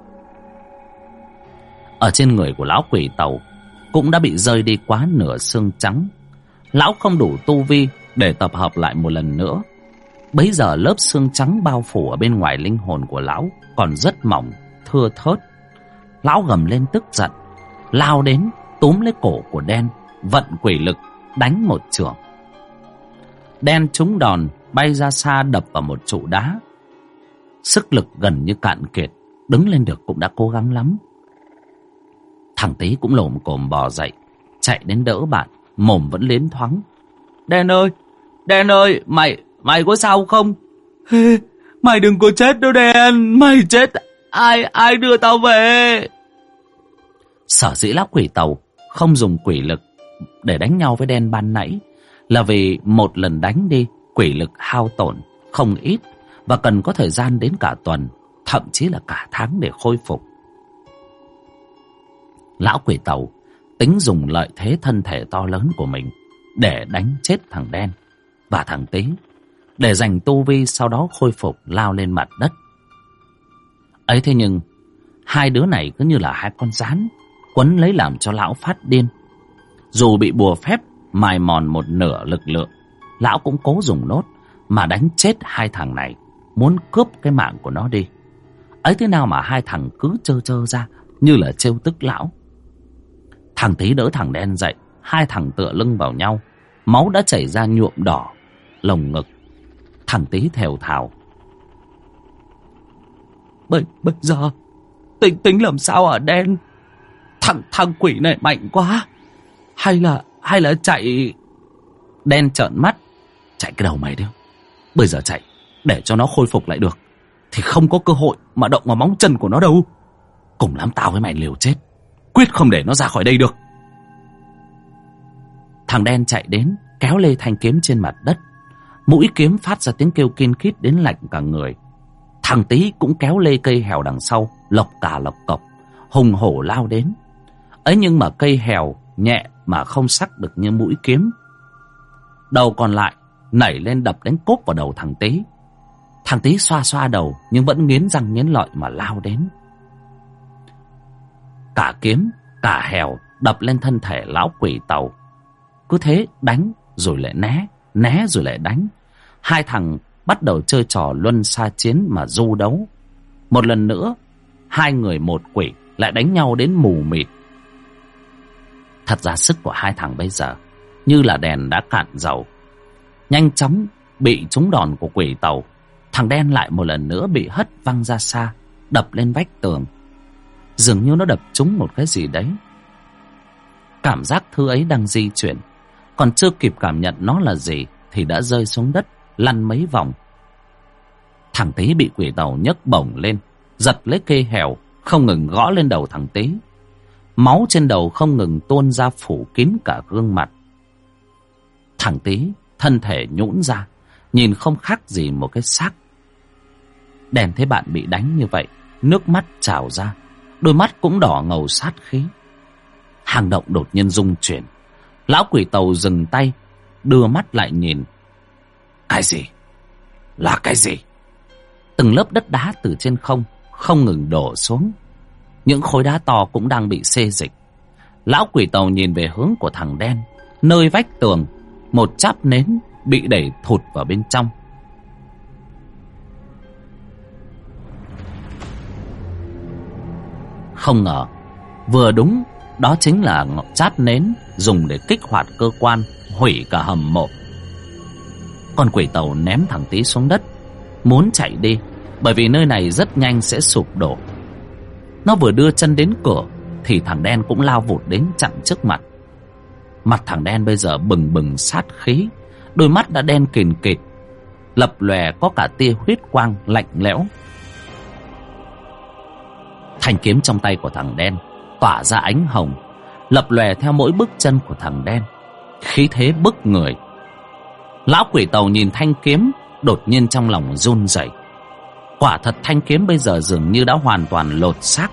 Ở trên người của lão quỷ tàu cũng đã bị rơi đi quá nửa xương trắng. Lão không đủ tu vi để tập hợp lại một lần nữa. Bấy giờ lớp xương trắng bao phủ ở bên ngoài linh hồn của lão còn rất mỏng, thưa thớt. Lão gầm lên tức giận, lao đến túm lấy cổ của Đen, vận quỷ lực đánh một chưởng. Đen trúng đòn, bay ra xa đập vào một trụ đá. Sức lực gần như cạn kiệt, đứng lên được cũng đã cố gắng lắm. Thằng Tý cũng lồm cồm bò dậy, chạy đến đỡ bạn, mồm vẫn liến thoáng. Đen ơi, mày có sao không? Mày đừng có chết đâu Đen, mày chết ai đưa tao về? Sở dĩ lão quỷ tàu không dùng quỷ lực để đánh nhau với Đen ban nãy là vì một lần đánh đi, quỷ lực hao tổn không ít và cần có thời gian đến cả tuần, thậm chí là cả tháng để khôi phục. Lão quỷ tàu tính dùng lợi thế thân thể to lớn của mình để đánh chết thằng Đen và thằng Tý, để giành tu vi, sau đó khôi phục lao lên mặt đất. Ấy thế nhưng hai đứa này cứ như là hai con gián quấn lấy, làm cho lão phát điên. Dù bị bùa phép mài mòn một nửa lực lượng, lão cũng cố dùng nốt mà đánh chết hai thằng này, muốn cướp cái mạng của nó đi. Ấy thế nào mà hai thằng cứ trơ ra như là trêu tức lão. Thằng Tý đỡ thằng Đen dậy, hai thằng tựa lưng vào nhau, máu đã chảy ra nhuộm đỏ lồng ngực. Thằng Tý thều thào: Bây giờ tính làm sao hả Đen? Thằng quỷ này mạnh quá, hay là chạy? Đen trợn mắt: Chạy cái đầu mày đi, bây giờ chạy để cho nó khôi phục lại được thì không có cơ hội mà động vào móng chân của nó đâu. Cùng lắm tao với mày liều chết, quyết không để nó ra khỏi đây được. Thằng Đen chạy đến, kéo lê thanh kiếm trên mặt đất. Mũi kiếm phát ra tiếng kêu kin kít đến lạnh cả người. Thằng Tý cũng kéo lê cây hèo đằng sau, lộc cà lộc cộc, hùng hổ lao đến. Ấy nhưng mà cây hèo nhẹ mà không sắc được như mũi kiếm. Đầu còn lại nảy lên đập đánh cốp vào đầu thằng Tý. Thằng Tý xoa xoa đầu nhưng vẫn nghiến răng nghiến lợi mà lao đến. Cả kiếm cả hèo đập lên thân thể lão quỷ tàu. Cứ thế đánh rồi lại né rồi lại đánh. Hai thằng bắt đầu chơi trò luân xa chiến mà du đấu. Một lần nữa, hai người một quỷ lại đánh nhau đến mù mịt. Thật ra sức của hai thằng bây giờ như là đèn đã cạn dầu. Nhanh chóng bị trúng đòn của quỷ tàu, thằng Đen lại một lần nữa bị hất văng ra xa, đập lên vách tường. Dường như nó đập trúng một cái gì đấy. Cảm giác thứ ấy đang di chuyển, còn chưa kịp cảm nhận nó là gì thì đã rơi xuống đất, lăn mấy vòng. Thằng Tý bị quỷ tàu nhấc bổng lên, giật lấy cây hèo, không ngừng gõ lên đầu thằng Tý. Máu trên đầu không ngừng tuôn ra phủ kín cả gương mặt. Thằng Tý thân thể nhũn ra, nhìn không khác gì một cái xác. Đen thấy bạn bị đánh như vậy, nước mắt trào ra, đôi mắt cũng đỏ ngầu sát khí. Hang động đột nhiên rung chuyển. Lão quỷ tàu dừng tay, đưa mắt lại nhìn. Cái gì? Là cái gì? Từng lớp đất đá từ trên không ngừng đổ xuống. Những khối đá to cũng đang bị xê dịch. Lão quỷ tàu nhìn về hướng của thằng Đen. Nơi vách tường, một cháp nến bị đẩy thụt vào bên trong. Không ngờ, vừa đúng, đó chính là cháp nến dùng để kích hoạt cơ quan, hủy cả hầm mộ. Con quỷ tàu ném thằng Tý xuống đất, muốn chạy đi, bởi vì nơi này rất nhanh sẽ sụp đổ. Nó vừa đưa chân đến cửa thì thằng Đen cũng lao vụt đến chặn trước mặt. Mặt thằng Đen bây giờ bừng bừng sát khí, đôi mắt đã đen kìn kịt. lập lòe có cả tia huyết quang lạnh lẽo. Thanh kiếm trong tay của thằng đen tỏa ra ánh hồng, lập lòe theo mỗi bước chân của thằng đen, khí thế bức người. Lão quỷ tàu nhìn thanh kiếm, đột nhiên trong lòng run rẩy. Quả thật thanh kiếm bây giờ dường như đã hoàn toàn lột xác.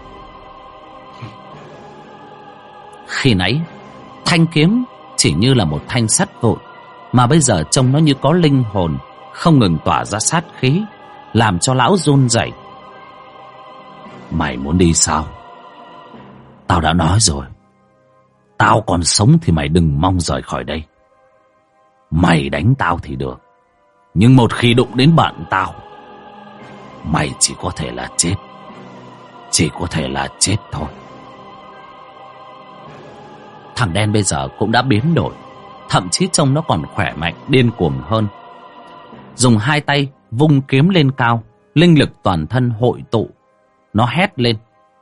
Khi nãy thanh kiếm chỉ như là một thanh sắt vụn, mà bây giờ trông nó như có linh hồn, không ngừng tỏa ra sát khí, làm cho lão run rẩy. Mày muốn đi sao? Tao đã nói rồi, tao còn sống thì mày đừng mong rời khỏi đây. Mày đánh tao thì được, nhưng một khi đụng đến bạn tao, mày chỉ có thể là chết. Chỉ có thể là chết thôi. Thằng đen bây giờ cũng đã biến đổi, thậm chí trông nó còn khỏe mạnh, điên cuồng hơn. Dùng hai tay vung kiếm lên cao, linh lực toàn thân hội tụ. Nó hét lên: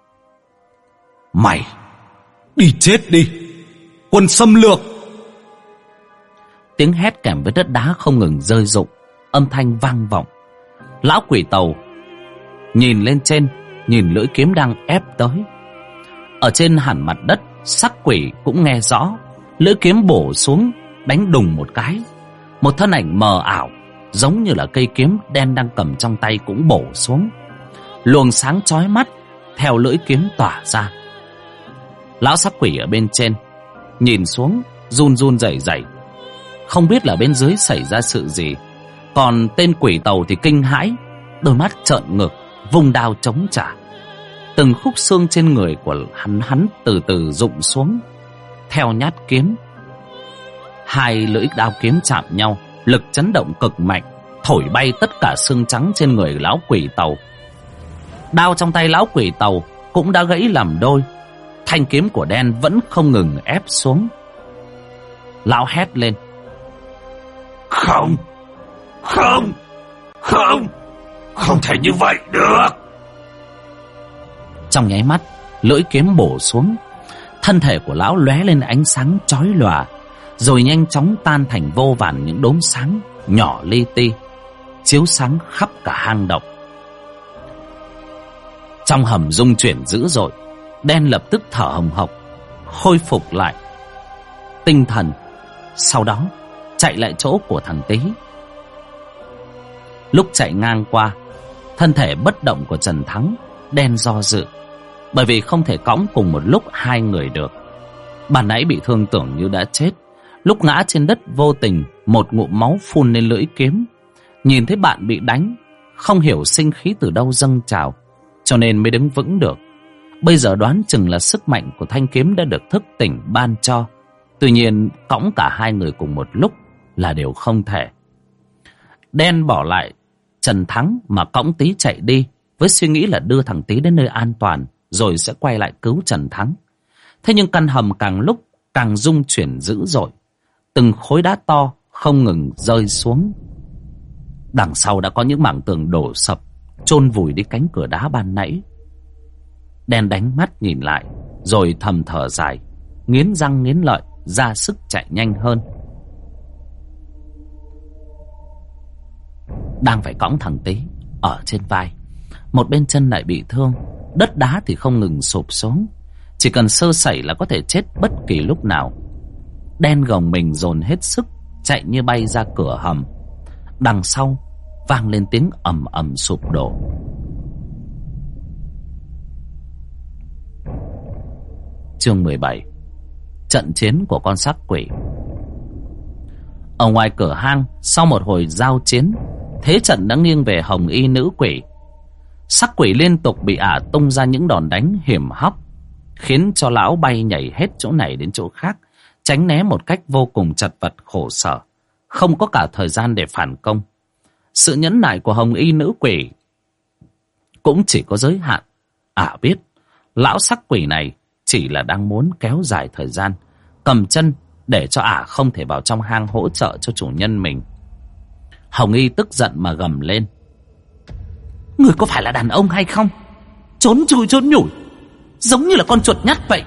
Mày đi chết đi, quân xâm lược! Tiếng hét kèm với đất đá không ngừng rơi rụng, âm thanh vang vọng. Lão quỷ tàu nhìn lên trên, nhìn lưỡi kiếm đang ép tới. Ở trên hẳn mặt đất, sắc quỷ cũng nghe rõ. Lưỡi kiếm bổ xuống, đánh đùng một cái. Một thân ảnh mờ ảo, giống như là cây kiếm đen đang cầm trong tay cũng bổ xuống. Luồng sáng chói mắt theo lưỡi kiếm tỏa ra. Lão sắc quỷ ở bên trên nhìn xuống, run run rẩy rẩy, không biết là bên dưới xảy ra sự gì. Còn tên quỷ tàu thì kinh hãi, đôi mắt trợn ngược, vung đao chống trả. Từng khúc xương trên người của hắn từ từ rụng xuống theo nhát kiếm. Hai lưỡi đao kiếm chạm nhau, lực chấn động cực mạnh, thổi bay tất cả xương trắng trên người lão quỷ tàu. Đao trong tay lão quỷ tàu cũng đã gãy làm đôi. Thanh kiếm của đen vẫn không ngừng ép xuống. Lão hét lên: Không, không, không, không thể như vậy được. Trong nháy mắt, lưỡi kiếm bổ xuống. Thân thể của lão lóe lên ánh sáng chói lòa, rồi nhanh chóng tan thành vô vàn những đốm sáng nhỏ li ti, chiếu sáng khắp cả hang động. Trong hầm rung chuyển dữ dội, đen lập tức thở hồng hộc, khôi phục lại tinh thần, sau đó chạy lại chỗ của thằng Tý. Lúc chạy ngang qua thân thể bất động của Trần Thắng, đen do dự, bởi vì không thể cõng cùng một lúc hai người được. Ban nãy bị thương tưởng như đã chết, lúc ngã trên đất vô tình một ngụm máu phun lên lưỡi kiếm. Nhìn thấy bạn bị đánh, không hiểu sinh khí từ đâu dâng trào, cho nên mới đứng vững được. Bây giờ đoán chừng là sức mạnh của thanh kiếm đã được thức tỉnh ban cho. Tuy nhiên cõng cả hai người cùng một lúc là điều không thể. Đen bỏ lại Trần Thắng mà cõng Tý chạy đi, với suy nghĩ là đưa thằng Tý đến nơi an toàn rồi sẽ quay lại cứu Trần Thắng. Thế nhưng căn hầm càng lúc càng rung chuyển dữ dội, từng khối đá to không ngừng rơi xuống. Đằng sau đã có những mảng tường đổ sập, chôn vùi đi cánh cửa đá ban nãy. Đen đánh mắt nhìn lại, rồi thầm thở dài, nghiến răng nghiến lợi, ra sức chạy nhanh hơn. Đang phải cõng thằng Tý ở trên vai, một bên chân lại bị thương, đất đá thì không ngừng sụp xuống, chỉ cần sơ sẩy là có thể chết bất kỳ lúc nào. Đen gồng mình dồn hết sức, chạy như bay ra cửa hầm. Đằng sau vang lên tiếng ầm ầm sụp đổ. Chương 17: Trận chiến của con sắc quỷ. Ở ngoài cửa hang, sau một hồi giao chiến, thế trận đã nghiêng về hồng y nữ quỷ. Sắc quỷ liên tục bị ả tung ra những đòn đánh hiểm hóc, khiến cho lão bay nhảy hết chỗ này đến chỗ khác, tránh né một cách vô cùng chật vật khổ sở, không có cả thời gian để phản công. Sự nhẫn nại của hồng y nữ quỷ cũng chỉ có giới hạn. Ả biết lão sắc quỷ này chỉ là đang muốn kéo dài thời gian, cầm chân để cho ả không thể vào trong hang hỗ trợ cho chủ nhân mình. Hồng y tức giận mà gầm lên: Người có phải là đàn ông hay không? Trốn chui trốn nhủi, giống như là con chuột nhắt vậy.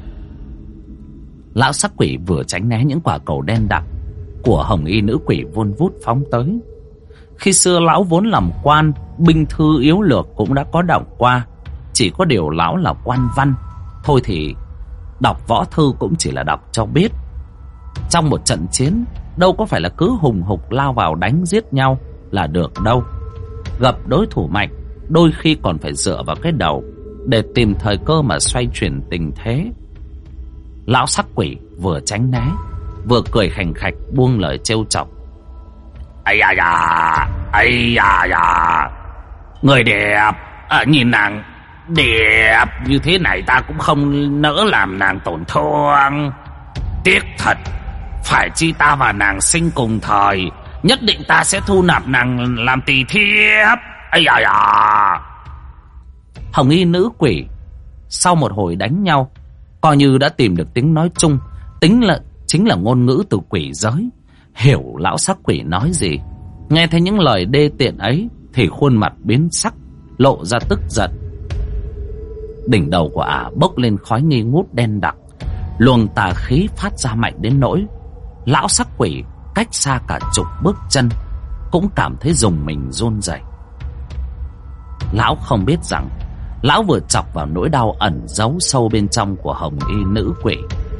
Lão sắc quỷ vừa tránh né những quả cầu đen đặc của hồng y nữ quỷ vun vút phóng tới. Khi xưa lão vốn làm quan, binh thư yếu lược cũng đã có đọc qua. Chỉ có điều lão là quan văn, thôi thì đọc võ thư cũng chỉ là đọc cho biết. Trong một trận chiến, đâu có phải là cứ hùng hục lao vào đánh giết nhau là được đâu. Gặp đối thủ mạnh, đôi khi còn phải dựa vào cái đầu để tìm thời cơ mà xoay chuyển tình thế. Lão sắc quỷ vừa tránh né, vừa cười khành khạch buông lời trêu chọc. Ây da da, người đẹp, nhìn nàng đẹp như thế này ta cũng không nỡ làm nàng tổn thương. Tiếc thật, phải chi ta và nàng sinh cùng thời, nhất định ta sẽ thu nạp nàng làm tỳ thiếp. Ây da. Hồng y nữ quỷ sau một hồi đánh nhau, coi như đã tìm được tiếng nói chung, chính là ngôn ngữ từ quỷ giới, hiểu lão sắc quỷ nói gì. Nghe thấy những lời đê tiện ấy thì khuôn mặt biến sắc, lộ ra tức giận. Đỉnh đầu của ả bốc lên khói nghi ngút đen đặc, luồng tà khí phát ra mạnh đến nỗi lão sắc quỷ cách xa cả chục bước chân cũng cảm thấy rùng mình run rẩy. Lão không biết rằng lão vừa chọc vào nỗi đau ẩn giấu sâu bên trong của hồng y nữ quỷ.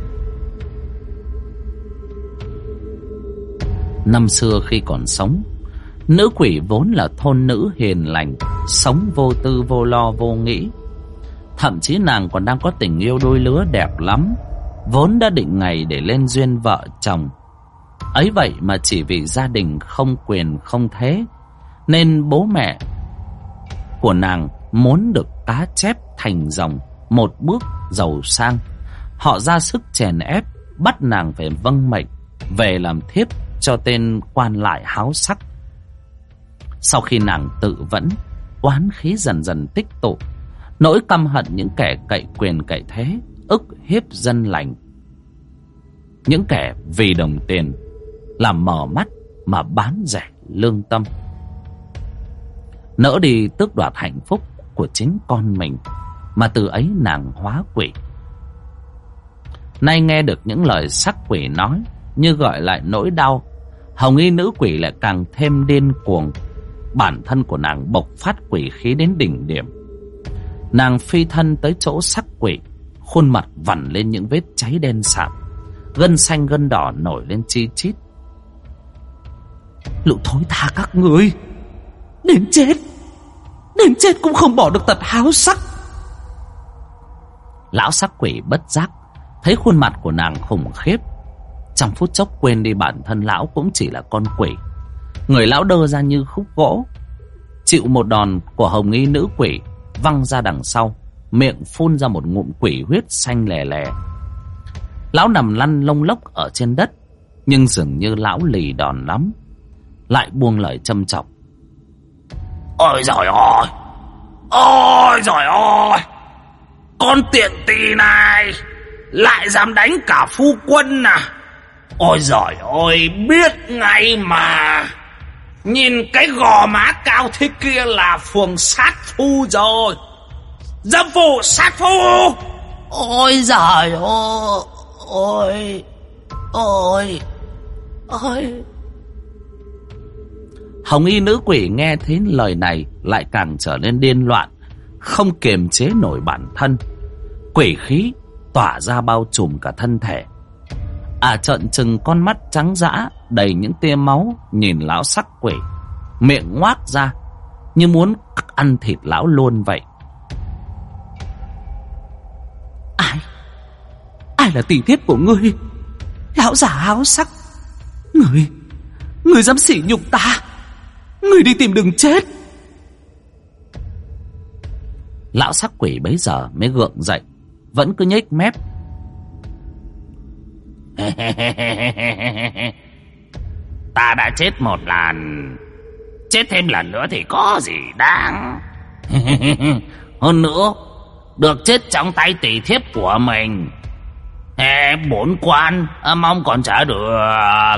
Năm xưa khi còn sống, nữ quỷ vốn là thôn nữ hiền lành, sống vô tư vô lo vô nghĩ. Thậm chí nàng còn đang có tình yêu đôi lứa đẹp lắm, vốn đã định ngày để lên duyên vợ chồng. Ấy vậy mà chỉ vì gia đình không quyền không thế, nên bố mẹ của nàng muốn được cá chép thành rồng, một bước giàu sang. Họ ra sức chèn ép, bắt nàng phải vâng mệnh về làm thiếp cho tên quan lại háo sắc. Sau khi nàng tự vẫn, oán khí dần dần tích tụ, nỗi căm hận những kẻ cậy quyền cậy thế, ức hiếp dân lành, những kẻ vì đồng tiền làm mở mắt mà bán rẻ lương tâm, nỡ đi tước đoạt hạnh phúc của chính con mình, mà từ ấy nàng hóa quỷ. Nay nghe được những lời sắc quỷ nói như gọi lại nỗi đau, hồng y nữ quỷ lại càng thêm điên cuồng. Bản thân của nàng bộc phát quỷ khí đến đỉnh điểm. Nàng phi thân tới chỗ sắc quỷ, khuôn mặt vằn lên những vết cháy đen sạm, gân xanh gân đỏ nổi lên chi chít. Lũ thối tha các người, đến chết cũng không bỏ được tật háo sắc. Lão sắc quỷ bất giác thấy khuôn mặt của nàng khủng khiếp, trong phút chốc quên đi bản thân lão cũng chỉ là con quỷ. Người lão đơ ra như khúc gỗ, chịu một đòn của hồng y nữ quỷ văng ra đằng sau, miệng phun ra một ngụm quỷ huyết xanh lè lè. Lão nằm lăn lông lốc ở trên đất, nhưng dường như lão lì đòn lắm, lại buông lời châm chọc. Ôi giời ơi, ôi giời ơi, con tiện tỳ này lại dám đánh cả phu quân à? Ôi giời ơi, biết ngay mà. Nhìn cái gò má cao thế kia là phường sát phu rồi. Dâm phụ sát phu. Ôi giời ơi, ôi, ôi, ôi. Hồng y nữ quỷ nghe thấy lời này lại càng trở nên điên loạn, không kiềm chế nổi bản thân. Quỷ khí tỏa ra bao trùm cả thân thể. Trợn trừng con mắt trắng dã đầy những tia máu nhìn lão sắc quỷ, miệng ngoác ra như muốn ăn thịt lão luôn vậy. Ai là tỷ thiếp của ngươi? Lão già háo sắc, ngươi dám sỉ nhục ta? Ngươi đi tìm đường chết. Lão sắc quỷ bấy giờ mới gượng dậy, vẫn cứ nhếch mép. Ta đã chết một lần, chết thêm lần nữa thì có gì đáng. Hơn nữa, được chết trong tay tỷ thiếp của mình, bổn quan mong còn trả được.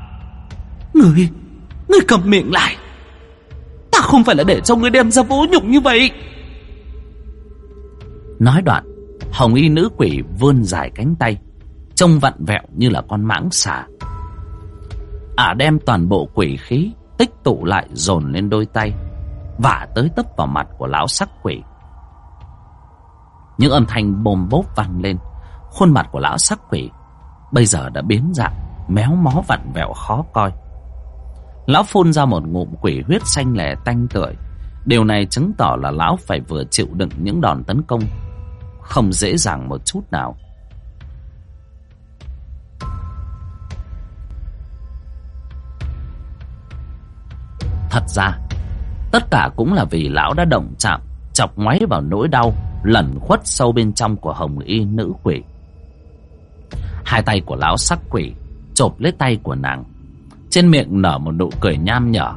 Ngươi cầm miệng lại. Ta không phải là để cho ngươi đem ra vũ nhục như vậy. Nói đoạn, hồng y nữ quỷ vươn dài cánh tay, trông vặn vẹo như là con mãng xà. Đem toàn bộ quỷ khí tích tụ lại dồn lên đôi tay, vả tới tấp vào mặt của lão sắc quỷ. Những âm thanh bồm bốp vang lên. Khuôn mặt của lão sắc quỷ bây giờ đã biến dạng, méo mó vặn vẹo khó coi. Lão phun ra một ngụm quỷ huyết xanh lè tanh tưởi. Điều này chứng tỏ là lão phải vừa chịu đựng những đòn tấn công không dễ dàng một chút nào. Thật ra tất cả cũng là vì lão đã động chạm, chọc ngoáy vào nỗi đau lẩn khuất sâu bên trong của hồng y nữ quỷ. Hai tay của lão sắc quỷ chộp lấy tay của nàng, trên miệng nở một nụ cười nham nhở.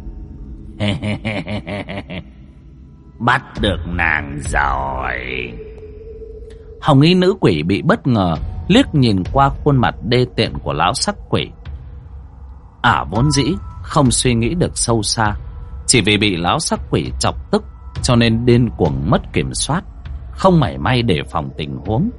Bắt được nàng rồi. Hồng y nữ quỷ bị bất ngờ liếc nhìn qua khuôn mặt đê tiện của lão sắc quỷ. Vốn dĩ không suy nghĩ được sâu xa, chỉ vì bị lão sắc quỷ chọc tức cho nên điên cuồng mất kiểm soát, không mảy may đề phòng tình huống.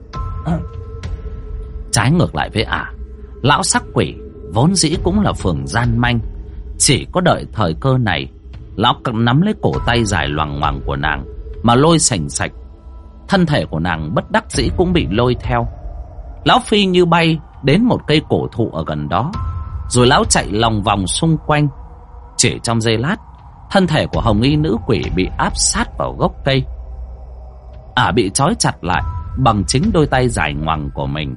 Trái ngược lại với lão sắc quỷ vốn dĩ cũng là phường gian manh. Chỉ có đợi thời cơ này, lão nắm lấy cổ tay dài loằng ngoằng của nàng mà lôi sành sạch. Thân thể của nàng bất đắc dĩ cũng bị lôi theo. Lão phi như bay đến một cây cổ thụ ở gần đó, rồi lão chạy lòng vòng xung quanh. Chỉ trong giây lát, thân thể của hồng y nữ quỷ bị áp sát vào gốc cây. Bị trói chặt lại bằng chính đôi tay dài ngoằng của mình.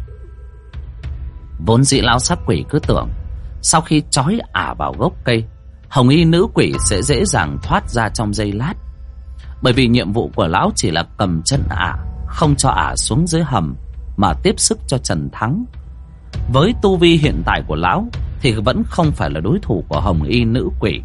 Vốn dĩ lão sắc quỷ cứ tưởng sau khi trói vào gốc cây, hồng y nữ quỷ sẽ dễ dàng thoát ra trong giây lát. Bởi vì nhiệm vụ của lão chỉ là cầm chân không cho xuống dưới hầm mà tiếp sức cho Trần Thắng. Với tu vi hiện tại của lão thì vẫn không phải là đối thủ của hồng y nữ quỷ.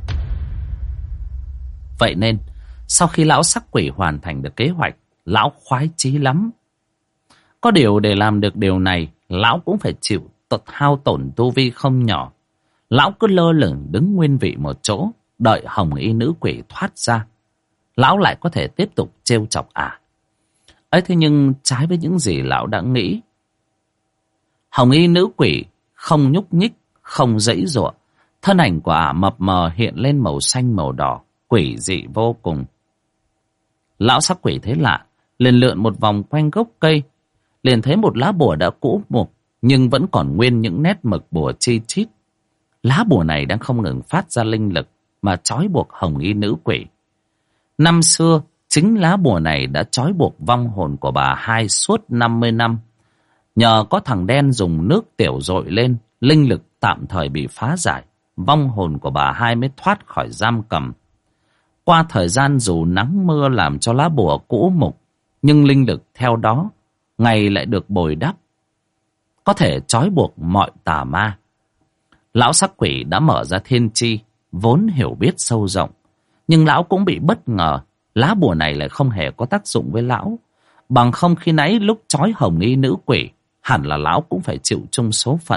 Vậy nên sau khi lão sắc quỷ hoàn thành được kế hoạch, lão khoái chí lắm. Có điều để làm được điều này, lão cũng phải chịu hao tổn tu vi không nhỏ. Lão cứ lơ lửng đứng nguyên vị một chỗ, đợi hồng y nữ quỷ thoát ra, lão lại có thể tiếp tục trêu chọc ấy. Thế nhưng trái với những gì lão đã nghĩ, hồng y nữ quỷ không nhúc nhích, không giãy giụa. Thân ảnh của mập mờ hiện lên màu xanh màu đỏ, quỷ dị vô cùng. Lão sắc quỷ thấy lạ, liền lượn một vòng quanh gốc cây, liền thấy một lá bùa đã cũ mục nhưng vẫn còn nguyên những nét mực bùa chi chít. Lá bùa này đang không ngừng phát ra linh lực mà trói buộc hồng y nữ quỷ. Năm xưa, chính lá bùa này đã trói buộc vong hồn của bà hai suốt 50 năm. Nhờ có thằng đen dùng nước tiểu dội lên, linh lực tạm thời bị phá giải, vong hồn của bà hai mới thoát khỏi giam cầm. Qua thời gian dù nắng mưa làm cho lá bùa cũ mục, nhưng linh lực theo đó ngày lại được bồi đắp, có thể trói buộc mọi tà ma. Lão sắc quỷ đã mở ra thiên tri, vốn hiểu biết sâu rộng, nhưng lão cũng bị bất ngờ lá bùa này lại không hề có tác dụng với lão. Bằng không khi nãy lúc trói hồng y nữ quỷ, hẳn là lão cũng phải chịu chung số phận.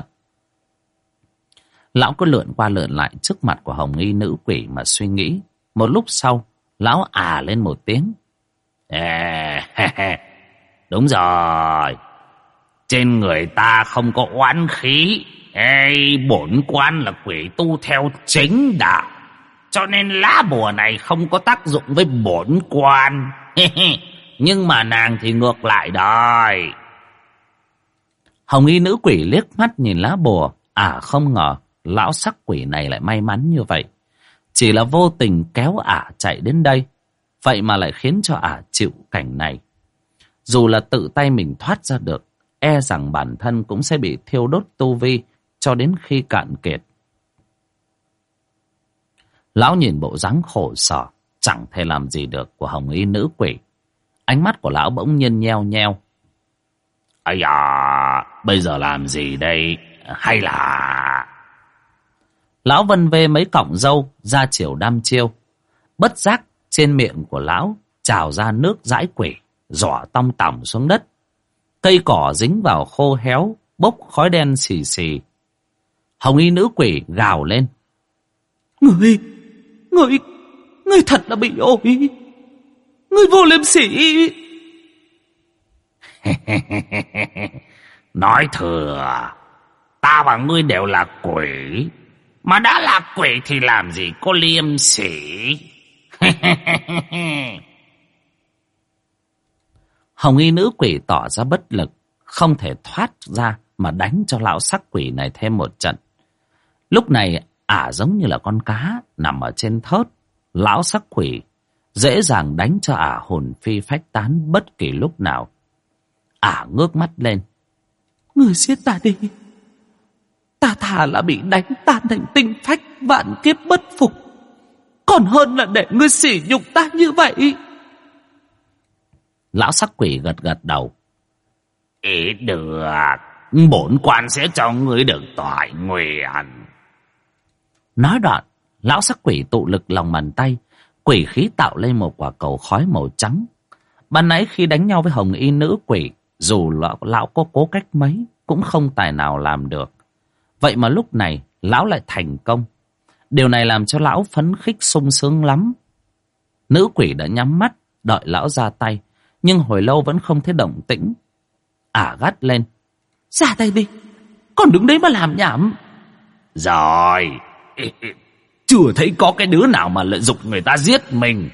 Lão cứ lượn qua lượn lại trước mặt của hồng y nữ quỷ mà suy nghĩ. Một lúc sau, lão lên một tiếng. Đúng rồi, trên người ta không có oán khí. Bổn quan là quỷ tu theo chính đạo, cho nên lá bùa này không có tác dụng với bổn quan. Nhưng mà nàng thì ngược lại đời. Hồng y nữ quỷ liếc mắt nhìn lá bùa. Không ngờ lão sắc quỷ này lại may mắn như vậy. Chỉ là vô tình kéo chạy đến đây, vậy mà lại khiến cho chịu cảnh này. Dù là tự tay mình thoát ra được, e rằng bản thân cũng sẽ bị thiêu đốt tu vi cho đến khi cạn kiệt. Lão nhìn bộ dáng khổ sở, chẳng thể làm gì được của hồng y nữ quỷ. Ánh mắt của lão bỗng nhiên nheo nheo. Ây da, bây giờ làm gì đây? Hay là... Lão vân vê mấy cọng râu ra chiều đăm chiêu. Bất giác trên miệng của lão trào ra nước dãi quỷ, rỏ tong tỏng xuống đất. Cây cỏ dính vào khô héo, bốc khói đen xì xì. Hồng y nữ quỷ gào lên. Ngươi thật là bị ổi. Ngươi vô liêm sỉ. Nói thừa, ta và ngươi đều là quỷ, Mà đã là quỷ thì làm gì có liêm sỉ. Hồng y nữ quỷ tỏ ra bất lực, không thể thoát ra mà đánh cho lão sắc quỷ này thêm một trận. Lúc này ả giống như là con cá nằm ở trên thớt. Lão sắc quỷ dễ dàng đánh cho ả hồn phi phách tán bất kỳ lúc nào. Ả ngước mắt lên. Người giết ta đi. Ta thà là bị đánh tan thành tinh phách, vạn kiếp bất phục, còn hơn là để ngươi sỉ nhục ta như vậy. Lão sắc quỷ gật gật đầu. Ý được, bổn quan sẽ cho ngươi được toại nguyện. Nói đoạn, lão sắc quỷ tụ lực lòng bàn tay, quỷ khí tạo lên một quả cầu khói màu trắng. Ban nãy khi đánh nhau với hồng y nữ quỷ, dù lão có cố cách mấy cũng không tài nào làm được. Vậy mà lúc này lão lại thành công. Điều này làm cho lão phấn khích sung sướng lắm. Nữ quỷ đã nhắm mắt đợi lão ra tay, nhưng hồi lâu vẫn không thấy động tĩnh. Ả gắt lên. Ra tay đi, còn đứng đấy mà làm nhảm. Rồi, chưa thấy có cái đứa nào mà lợi dụng người ta giết mình.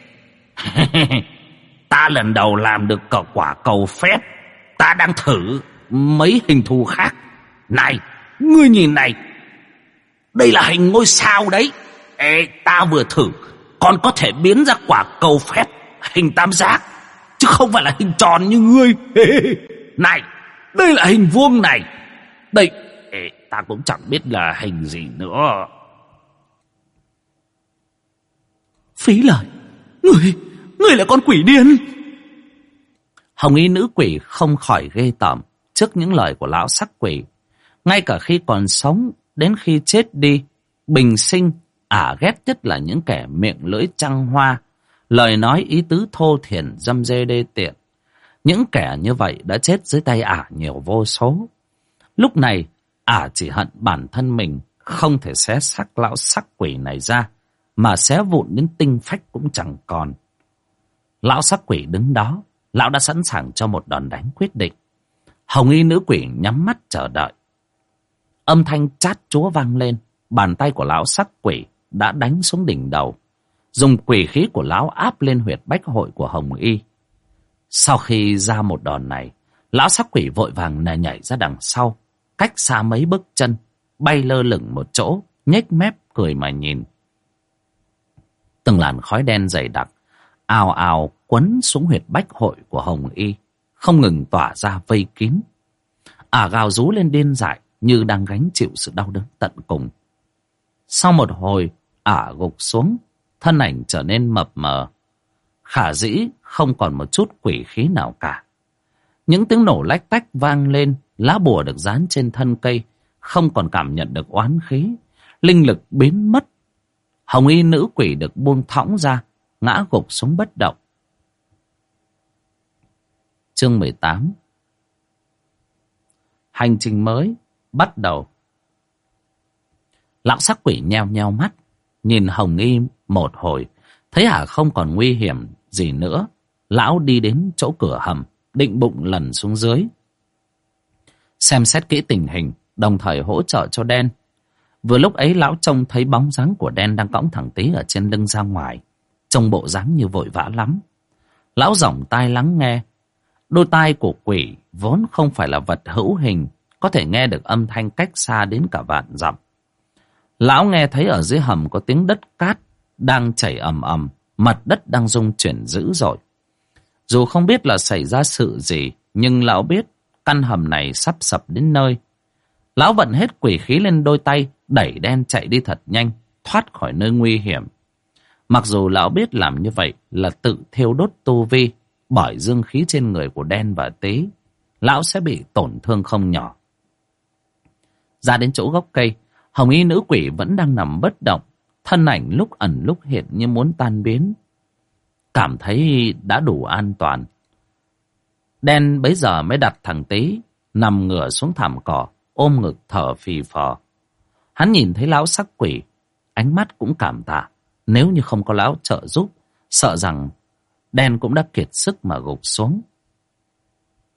Ta lần đầu làm được cả quả cầu phép. Ta đang thử mấy hình thù khác. Này, ngươi nhìn này, đây là hình ngôi sao đấy. Ê, ta vừa thử còn có thể biến ra quả cầu phép hình tam giác, chứ không phải là hình tròn như ngươi. Này, đây là hình vuông này. Đây, ta cũng chẳng biết là hình gì nữa. Phí lời, ngươi là con quỷ điên. Hồng y nữ quỷ không khỏi ghê tởm trước những lời của lão sắc quỷ. Ngay cả khi còn sống, đến khi chết đi, bình sinh, ả ghét nhất là những kẻ miệng lưỡi trăng hoa, lời nói ý tứ thô thiển dâm dê đê tiện. Những kẻ như vậy đã chết dưới tay ả nhiều vô số. Lúc này, ả chỉ hận bản thân mình không thể xé xác lão sắc quỷ này ra, mà xé vụn đến tinh phách cũng chẳng còn. Lão sắc quỷ đứng đó, lão đã sẵn sàng cho một đòn đánh quyết định. Hồng y nữ quỷ nhắm mắt chờ đợi. Âm thanh chát chúa vang lên, bàn tay của lão sắc quỷ đã đánh xuống đỉnh đầu, dùng quỷ khí của lão áp lên huyệt bách hội của Hồng y. Sau khi ra một đòn này, lão sắc quỷ vội vàng nhảy ra đằng sau, cách xa mấy bước chân, bay lơ lửng một chỗ, nhếch mép cười mà nhìn. Từng làn khói đen dày đặc ào ào quấn xuống huyệt bách hội của Hồng y, không ngừng tỏa ra vây kín. Ả gào rú lên điên dại như đang gánh chịu sự đau đớn tận cùng. Sau một hồi, ả gục xuống, thân ảnh trở nên mập mờ, khả dĩ không còn một chút quỷ khí nào cả. Những tiếng nổ lách tách vang lên, lá bùa được dán trên thân cây không còn cảm nhận được oán khí, linh lực biến mất. Hồng y nữ quỷ được buông thõng ra, ngã gục xuống bất động. Chương 18. Hành trình mới bắt đầu. Lão sắc quỷ nheo nheo mắt, nhìn Hồng y một hồi, thấy ả không còn nguy hiểm gì nữa. Lão đi đến chỗ cửa hầm, định bụng lần xuống dưới, xem xét kỹ tình hình, đồng thời hỗ trợ cho Đen. Vừa lúc ấy lão trông thấy bóng dáng của Đen đang cõng thằng Tý ở trên lưng ra ngoài, trông bộ dáng như vội vã lắm. Lão dõng tai lắng nghe. Đôi tai của quỷ vốn không phải là vật hữu hình, có thể nghe được âm thanh cách xa đến cả vạn dặm. Lão nghe thấy ở dưới hầm có tiếng đất cát đang chảy ầm ầm, mặt đất đang rung chuyển dữ dội. Dù không biết là xảy ra sự gì, nhưng lão biết căn hầm này sắp sập đến nơi. Lão vận hết quỷ khí lên đôi tay, đẩy Đen chạy đi thật nhanh, thoát khỏi nơi nguy hiểm. Mặc dù lão biết làm như vậy là tự thiêu đốt tu vi, bởi dương khí trên người của Đen và Tý, lão sẽ bị tổn thương không nhỏ. Ra đến chỗ gốc cây, Hồng y nữ quỷ vẫn đang nằm bất động, thân ảnh lúc ẩn lúc hiện như muốn tan biến. Cảm thấy đã đủ an toàn, Đen bấy giờ mới đặt thằng Tý nằm ngửa xuống thảm cỏ, ôm ngực thở phì phò. Hắn nhìn thấy lão sắc quỷ, ánh mắt cũng cảm tạ. Nếu như không có lão trợ giúp, sợ rằng Đen cũng đã kiệt sức mà gục xuống.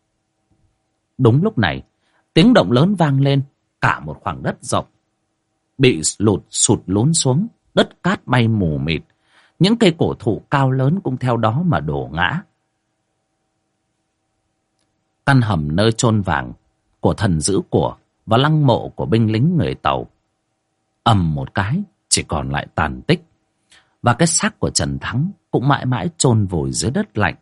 Đúng lúc này, tiếng động lớn vang lên, cả một khoảng đất rộng bị sụt lún xuống, đất cát bay mù mịt. Những cây cổ thụ cao lớn cũng theo đó mà đổ ngã. Căn hầm nơi chôn vàng của thần giữ của và lăng mộ của binh lính người Tàu ầm một cái chỉ còn lại tàn tích, và cái xác của Trần Thắng cũng mãi mãi chôn vùi dưới đất lạnh.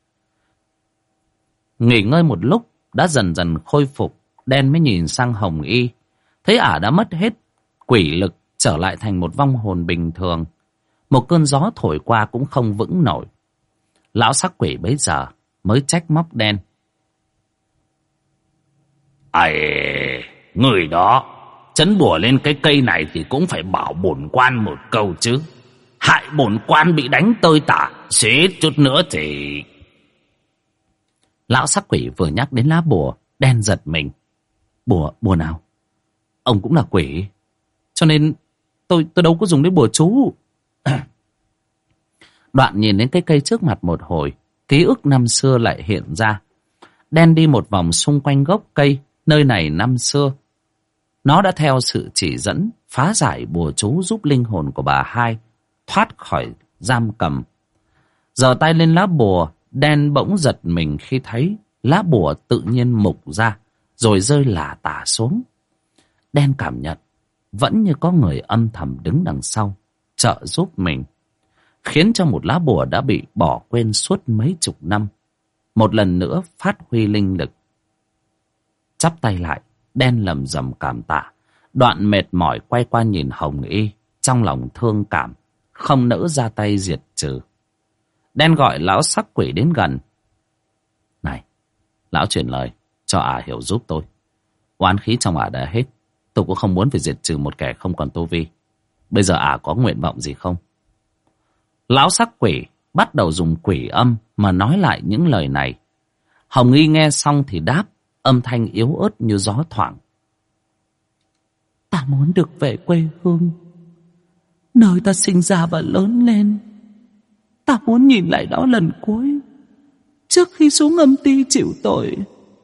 Nghỉ ngơi một lúc đã dần dần khôi phục, Đen mới nhìn sang Hồng Y, thấy ả đã mất hết quỷ lực, trở lại thành một vong hồn bình thường. Một cơn gió thổi qua cũng không vững nổi. Lão sắc quỷ bấy giờ mới trách móc Đen. Ây, người đó trấn bùa lên cái cây này thì cũng phải bảo bổn quan một câu chứ. Hại bổn quan bị đánh tơi tả, xế chút nữa thì... Lão sắc quỷ vừa nhắc đến lá bùa, Đen giật mình. Bùa nào? Ông cũng là quỷ, cho nên tôi đâu có dùng đến bùa chú. Đoạn nhìn đến cái cây trước mặt một hồi, ký ức năm xưa lại hiện ra. Đen đi một vòng xung quanh gốc cây, nơi này năm xưa nó đã theo sự chỉ dẫn phá giải bùa chú giúp linh hồn của bà Hai thoát khỏi giam cầm. Giở tay lên lá bùa, Đen bỗng giật mình khi thấy lá bùa tự nhiên mục ra rồi rơi lả tả xuống. Đen cảm nhận vẫn như có người âm thầm đứng đằng sau trợ giúp mình, khiến cho một lá bùa đã bị bỏ quên suốt mấy chục năm một lần nữa phát huy linh lực. Chắp tay lại, Đen lầm rầm cảm tạ, đoạn mệt mỏi quay qua nhìn Hồng Y, trong lòng thương cảm, không nỡ ra tay diệt trừ. Đen gọi lão sắc quỷ đến gần. Này, lão truyền lời cho ả hiểu giúp tôi. Oán khí trong ả đã hết, tôi cũng không muốn phải diệt trừ một kẻ không còn tu vi. Bây giờ ả có nguyện vọng gì không? Lão sắc quỷ bắt đầu dùng quỷ âm mà nói lại những lời này. Hồng Y nghe xong thì đáp, âm thanh yếu ớt như gió thoảng. Ta muốn được về quê hương, nơi ta sinh ra và lớn lên. Ta muốn nhìn lại đó lần cuối, trước khi xuống âm ti chịu tội.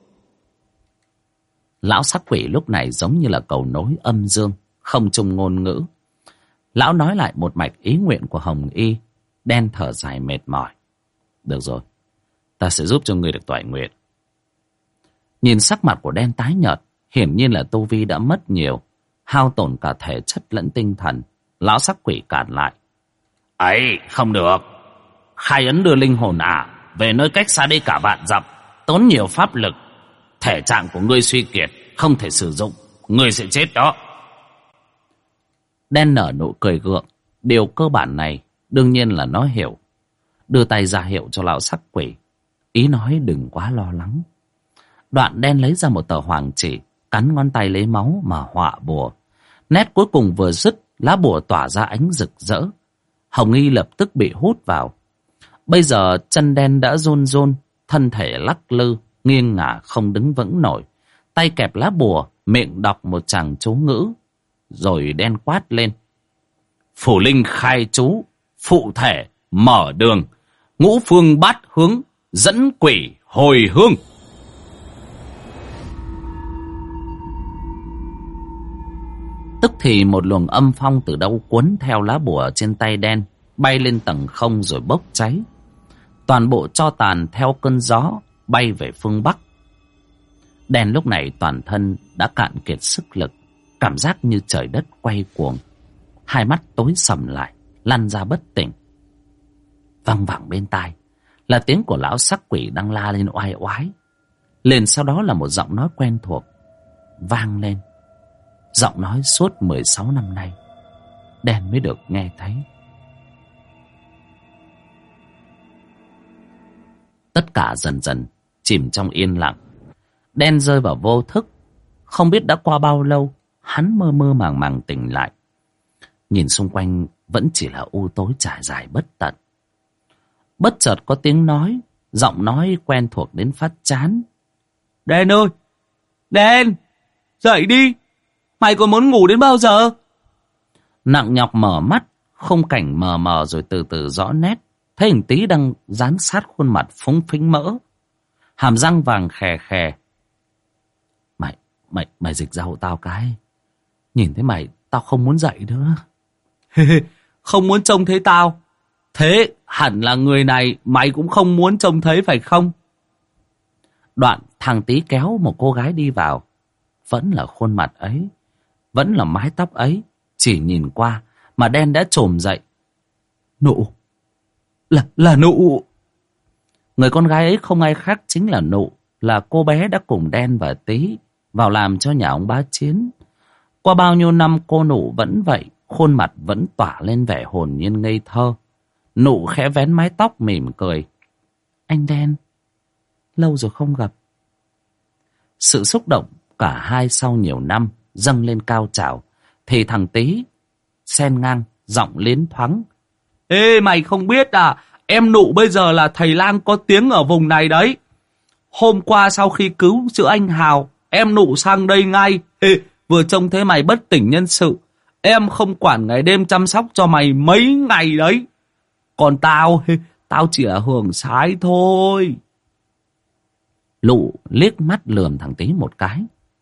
Lão sắc quỷ lúc này giống như là cầu nối âm dương, không chung ngôn ngữ. Lão nói lại một mạch ý nguyện của Hồng Y. Đen thở dài mệt mỏi. Được rồi, ta sẽ giúp cho người được toại nguyện. Nhìn sắc mặt của Đen tái nhợt, hiển nhiên là tu vi đã mất nhiều, hao tổn cả thể chất lẫn tinh thần. Lão sắc quỷ cản lại. Ấy, không được. Khai ấn đưa linh hồn về nơi cách xa đây cả vạn dặm, tốn nhiều pháp lực. Thể trạng của ngươi suy kiệt, không thể sử dụng, ngươi sẽ chết đó. Đen nở nụ cười gượng. Điều cơ bản này đương nhiên là nó hiểu. Đưa tay ra hiệu cho lão sắc quỷ, ý nói đừng quá lo lắng. Đoạn Đen lấy ra một tờ hoàng chỉ, cắn ngón tay lấy máu mà họa bùa. Nét cuối cùng vừa dứt, lá bùa tỏa ra ánh rực rỡ. Hồng Y lập tức bị hút vào. Bây giờ chân Đen đã run run, thân thể lắc lư, nghiêng ngả không đứng vững nổi. Tay kẹp lá bùa, miệng đọc một tràng chú ngữ. Rồi Đen quát lên. Phủ linh khai chú, phụ thể mở đường, ngũ phương bát hướng, dẫn quỷ hồi hương. Tức thì một luồng âm phong từ đâu cuốn theo lá bùa trên tay Đen, bay lên tầng không rồi bốc cháy. Toàn bộ tro tàn theo cơn gió bay về phương Bắc. Đen lúc này toàn thân đã cạn kiệt sức lực, cảm giác như trời đất quay cuồng. Hai mắt tối sầm lại, lăn ra bất tỉnh. Văng vẳng bên tai là tiếng của lão sắc quỷ đang la lên oai oái. Liền sau đó là một giọng nói quen thuộc vang lên. Giọng nói suốt 16 năm nay Đen mới được nghe thấy. Tất cả dần dần chìm trong yên lặng. Đen rơi vào vô thức. Không biết đã qua bao lâu, hắn mơ mơ màng màng tỉnh lại. Nhìn xung quanh vẫn chỉ là u tối trải dài bất tận. Bất chợt có tiếng nói, giọng nói quen thuộc đến phát chán. Đen ơi! Đen! Dậy đi! Mày còn muốn ngủ đến bao giờ? Nặng nhọc mở mắt, khung cảnh mờ mờ rồi từ từ rõ nét. Thấy hình Tý đang dán sát khuôn mặt phúng phính mỡ, hàm răng vàng khè khè. Mày dịch ra hộ tao cái. Nhìn thấy mày Tao không muốn dậy nữa. Không muốn trông thấy tao. Thế hẳn là người này mày cũng không muốn trông thấy phải không? Đoạn thằng Tý kéo một cô gái đi vào. Vẫn là khuôn mặt ấy, vẫn là mái tóc ấy. Chỉ nhìn qua mà đen đã trồm dậy. Nụ, là Nụ. Người con gái ấy không ai khác chính là Nụ, là cô bé đã cùng Đen và Tý vào làm cho nhà ông Bá Chiến. Qua bao nhiêu năm cô Nụ vẫn vậy, khuôn mặt vẫn tỏa lên vẻ hồn nhiên ngây thơ. Nụ khẽ vén mái tóc mỉm cười. Anh Đen, lâu rồi không gặp. Sự xúc động cả hai sau nhiều năm dâng lên cao trào, thì thằng Tý xen ngang giọng liến thoáng. Ê, mày không biết à, em Nụ bây giờ là thầy lang có tiếng ở vùng này đấy. Hôm qua sau khi cứu chữa anh Hào, em Nụ sang đây ngay. Ê, vừa trông thấy mày bất tỉnh nhân sự, em không quản ngày đêm chăm sóc cho mày mấy ngày đấy. Còn tao chỉ là hưởng sái thôi. Nụ liếc mắt lườm thằng Tý một cái.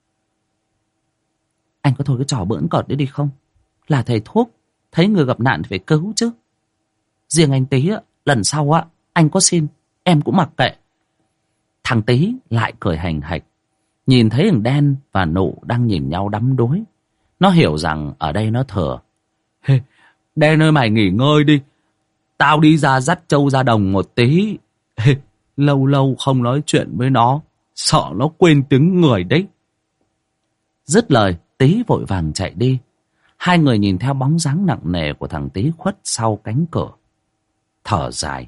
Anh có thôi cái trò bỡn cợt đấy đi không? Là thầy thuốc, thấy người gặp nạn thì phải cứu chứ. Riêng anh Tý lần sau anh có xin em cũng mặc kệ. Thằng Tý lại cười hành hạch. Nhìn thấy thằng Đen và Nụ đang nhìn nhau đắm đuối, nó hiểu rằng ở đây nó thừa. Đen ơi, mày nghỉ ngơi đi, tao đi ra dắt trâu ra đồng một tí. Lâu lâu không nói chuyện với nó, sợ nó quên tiếng người đấy. Dứt lời, Tý vội vàng chạy đi. Hai người nhìn theo bóng dáng nặng nề của thằng Tý khuất sau cánh cửa, thở dài.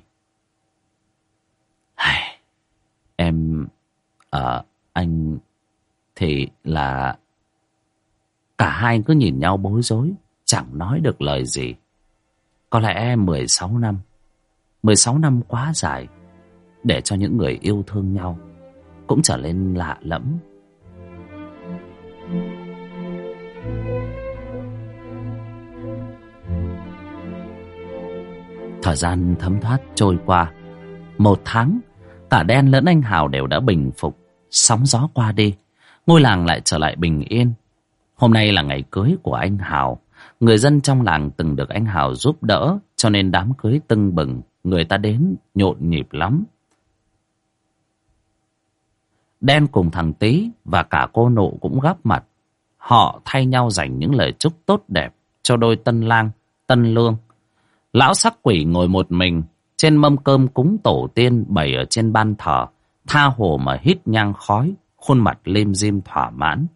Em, anh thì là... Cả hai cứ nhìn nhau bối rối, chẳng nói được lời gì. Có lẽ 16 năm 16 năm quá dài để cho những người yêu thương nhau cũng trở nên lạ lẫm. Thời gian thấm thoát trôi qua. 1 tháng, cả Đen lẫn anh Hào đều đã bình phục. Sóng gió qua đi, ngôi làng lại trở lại bình yên. Hôm nay là ngày cưới của anh Hào. Người dân trong làng từng được anh Hào giúp đỡ, cho nên đám cưới tưng bừng, người ta đến nhộn nhịp lắm. Đen cùng thằng Tý và cả cô Nụ cũng góp mặt. Họ thay nhau dành những lời chúc tốt đẹp cho đôi tân lang, tân lương. Lão sắc quỷ ngồi một mình trên mâm cơm cúng tổ tiên bày ở trên ban thờ, tha hồ mà hít nhang khói, khuôn mặt lim dim thỏa mãn.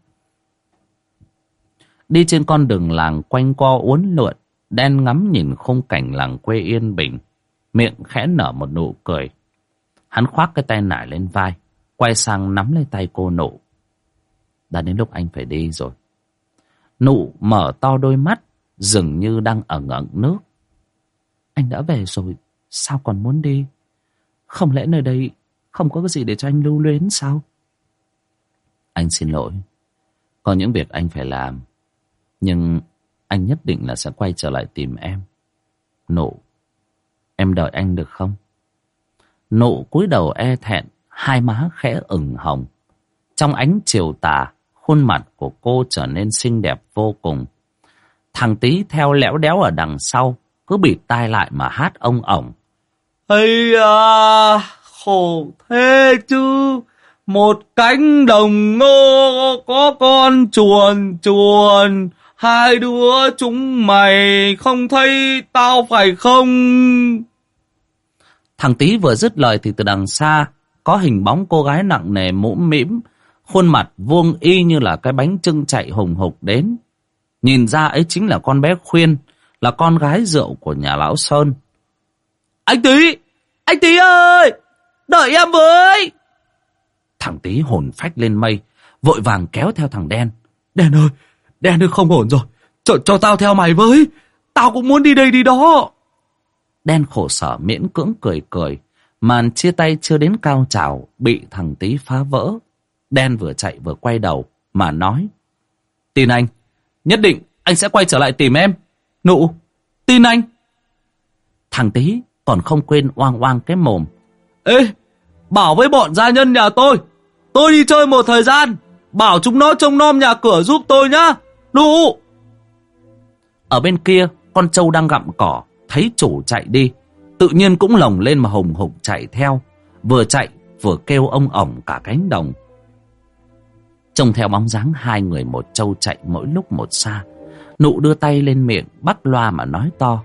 Đi trên con đường làng quanh co uốn lượn, Đen ngắm nhìn khung cảnh làng quê yên bình, miệng khẽ nở một nụ cười. Hắn khoác cái tay nải lên vai, quay sang nắm lấy tay cô Nụ. Đã đến lúc anh phải đi rồi. Nụ mở to đôi mắt, dường như đang ẩn ẩn nước. Anh đã về rồi, sao còn muốn đi? Không lẽ nơi đây không có cái gì để cho anh lưu luyến sao? Anh xin lỗi, có những việc anh phải làm, nhưng anh nhất định là sẽ quay trở lại tìm em. Nụ, em đợi anh được không? Nụ cúi đầu e thẹn, hai má khẽ ửng hồng. Trong ánh chiều tà, khuôn mặt của cô trở nên xinh đẹp vô cùng. Thằng Tý theo lẽo đéo ở đằng sau, cứ bịt tai lại mà hát ông ổng. Ây à, khổ thế chứ. Một cánh đồng ngô có con chuồn chuồn, hai đứa chúng mày không thấy tao phải không? Thằng Tý vừa dứt lời thì từ đằng xa có hình bóng cô gái nặng nề mũm mĩm, khuôn mặt vuông y như là cái bánh chưng chạy hùng hục đến. Nhìn ra ấy chính là con bé Khuyên, là con gái rượu của nhà lão Sơn. Anh Tý ơi, đợi em với. Thằng Tý hồn phách lên mây, vội vàng kéo theo thằng Đen. Đen ơi, không ổn rồi, cho tao theo mày với, tao cũng muốn đi đây đi đó. Đen khổ sở miễn cưỡng cười cười. Màn chia tay chưa đến cao trào bị thằng Tý phá vỡ. Đen vừa chạy vừa quay đầu mà nói. Tin anh, nhất định anh sẽ quay trở lại tìm em. Nụ, tin anh. Thằng Tý còn không quên oang oang cái mồm. Ê, bảo với bọn gia nhân nhà tôi đi chơi một thời gian, bảo chúng nó trông nom nhà cửa giúp tôi nhá. Nụ. Ở bên kia, con trâu đang gặm cỏ, thấy chủ chạy đi, tự nhiên cũng lồng lên mà hùng hục chạy theo, vừa chạy vừa kêu ông ổng cả cánh đồng. Trông theo bóng dáng hai người một trâu chạy mỗi lúc một xa, Nụ đưa tay lên miệng bắt loa mà nói to: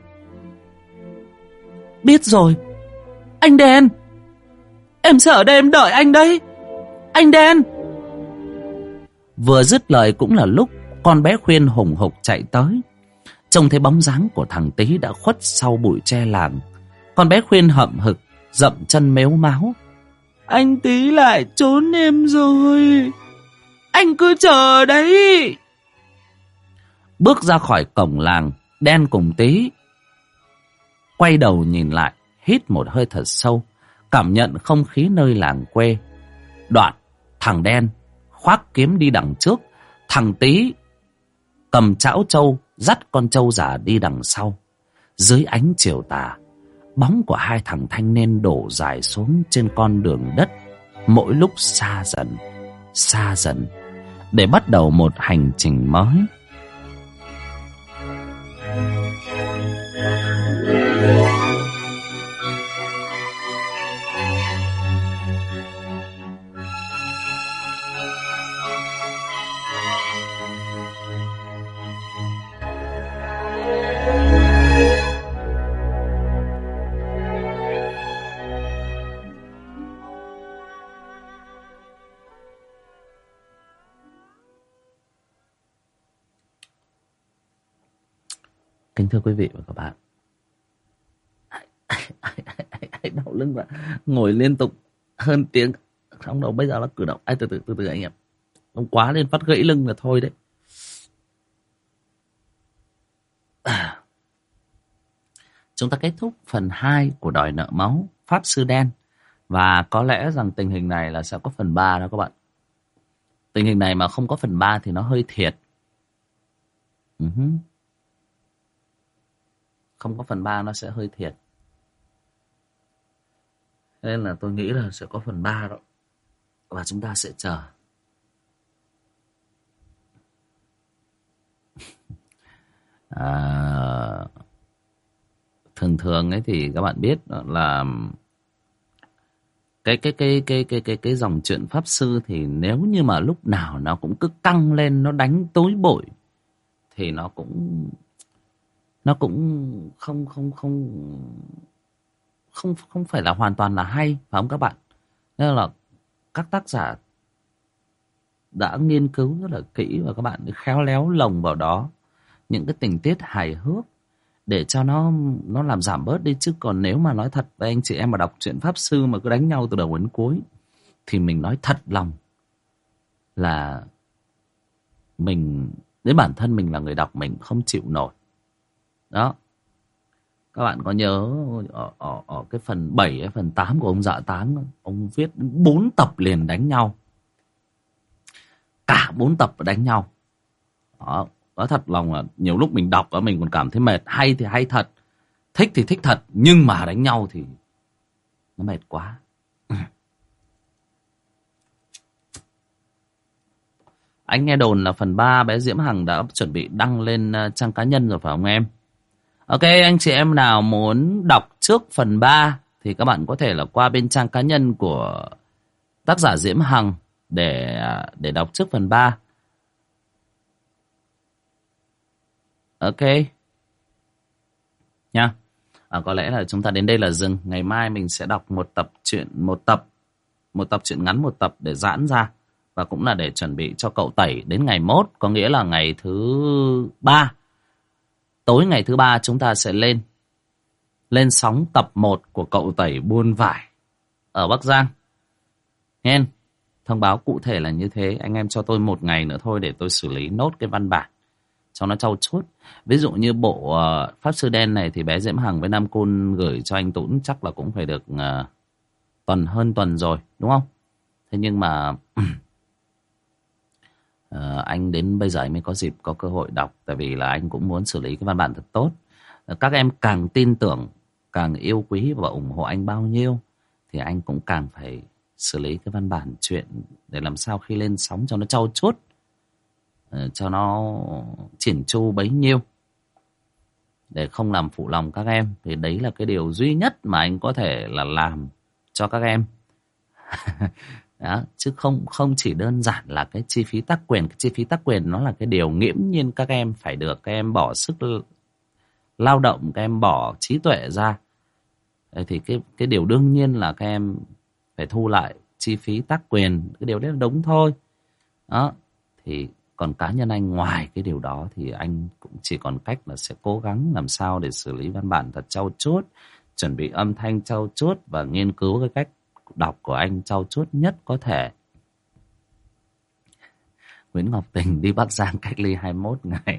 biết rồi, anh đen, em sẽ ở đây em đợi anh đấy, anh đen. Vừa dứt lời cũng là lúc con bé Khuyên hùng hục chạy tới. Trông thấy bóng dáng của thằng Tý đã khuất sau bụi tre làng, con bé Khuyên hậm hực dậm chân mếu máo: anh Tý lại trốn em rồi, anh cứ chờ đấy. Bước ra khỏi cổng làng, Đen cùng Tý quay đầu nhìn lại, hít một hơi thật sâu, cảm nhận không khí nơi làng quê. Đoạn thằng Đen khoác kiếm đi đằng trước, thằng Tý cầm chảo trâu dắt con trâu già đi đằng sau. Dưới ánh chiều tà, bóng của hai thằng thanh niên đổ dài xuống trên con đường đất, mỗi lúc xa dần, để bắt đầu một hành trình mới. Kính thưa quý vị và các bạn, đau lưng và ngồi liên tục hơn tiếng, trong đầu bây giờ nó cử động. Từ từ anh em, không quá lên phát gãy lưng là thôi đấy. Chúng ta kết thúc phần 2 của Đòi Nợ Máu Pháp Sư Đen, và có lẽ rằng tình hình này là sẽ có phần 3 đó các bạn. Tình hình này mà không có phần 3 thì nó hơi thiệt. Không có phần 3 nó sẽ hơi thiệt. Nên là tôi nghĩ là sẽ có phần 3 đó. Và chúng ta sẽ chờ. Thường ấy thì các bạn biết là cái dòng truyện pháp sư thì nếu như mà lúc nào nó cũng cứ căng lên, nó đánh tối bội thì nó cũng không phải là hoàn toàn là hay, phải không các bạn? Nên là các tác giả đã nghiên cứu rất là kỹ, và các bạn khéo léo lồng vào đó những cái tình tiết hài hước để cho nó làm giảm bớt đi. Chứ còn nếu mà nói thật với anh chị em mà đọc truyện pháp sư mà cứ đánh nhau từ đầu đến cuối thì mình nói thật lòng là mình, đến bản thân mình là người đọc mình không chịu nổi. Đó, các bạn có nhớ ở cái phần 7 hay phần 8 của ông Dạ Táng, ông viết 4 tập liền đánh nhau, cả 4 tập đánh nhau. Đó, nói thật lòng là nhiều lúc mình đọc đó mình còn cảm thấy mệt. Hay thì hay thật, thích thì thích thật, nhưng mà đánh nhau thì nó mệt quá. Anh nghe đồn là phần 3 bé Diễm Hằng đã chuẩn bị đăng lên trang cá nhân rồi phải không em? Ok, anh chị em nào muốn đọc trước phần 3 thì các bạn có thể là qua bên trang cá nhân của tác giả Diễm Hằng để đọc trước phần 3. Ok nha. Có lẽ là chúng ta đến đây là dừng. Ngày mai mình sẽ đọc một tập truyện ngắn một tập để giãn ra, và cũng là để chuẩn bị cho cậu Tẩy đến ngày mốt, có nghĩa là ngày thứ 3. Tối ngày thứ 3 chúng ta sẽ lên sóng tập 1 của cậu Tẩy buôn vải ở Bắc Giang. Nghe, thông báo cụ thể là như thế. Anh em cho tôi 1 ngày nữa thôi để tôi xử lý nốt cái văn bản cho nó trau chuốt. Ví dụ như bộ Pháp Sư Đen này thì bé Diễm Hằng với Nam Côn gửi cho anh Tũng chắc là cũng phải được hơn tuần rồi, đúng không? Thế nhưng mà anh đến bây giờ anh mới có dịp, có cơ hội đọc. Tại vì là anh cũng muốn xử lý cái văn bản thật tốt. Các em càng tin tưởng, càng yêu quý và ủng hộ anh bao nhiêu thì anh cũng càng phải xử lý cái văn bản chuyện để làm sao khi lên sóng cho nó trau chuốt, cho nó chỉn chu bấy nhiêu. để không làm phụ lòng các em. Thì đấy là cái điều duy nhất mà anh có thể là làm cho các em. Đó, chứ không chỉ đơn giản là cái chi phí tác quyền. Cái chi phí tác quyền nó là cái điều nghiễm nhiên các em phải được. Các em bỏ sức lao động, các em bỏ trí tuệ ra. Thì cái điều đương nhiên là các em phải thu lại chi phí tác quyền. Cái điều đấy là đúng thôi. Đó. Thì còn cá nhân anh, ngoài cái điều đó thì anh cũng chỉ còn cách là sẽ cố gắng làm sao để xử lý văn bản thật trau chuốt, chuẩn bị âm thanh trau chuốt và nghiên cứu cái cách đọc của anh trau chuốt nhất có thể. Nguyễn Ngọc Tình đi Bắc Giang cách ly 21 ngày.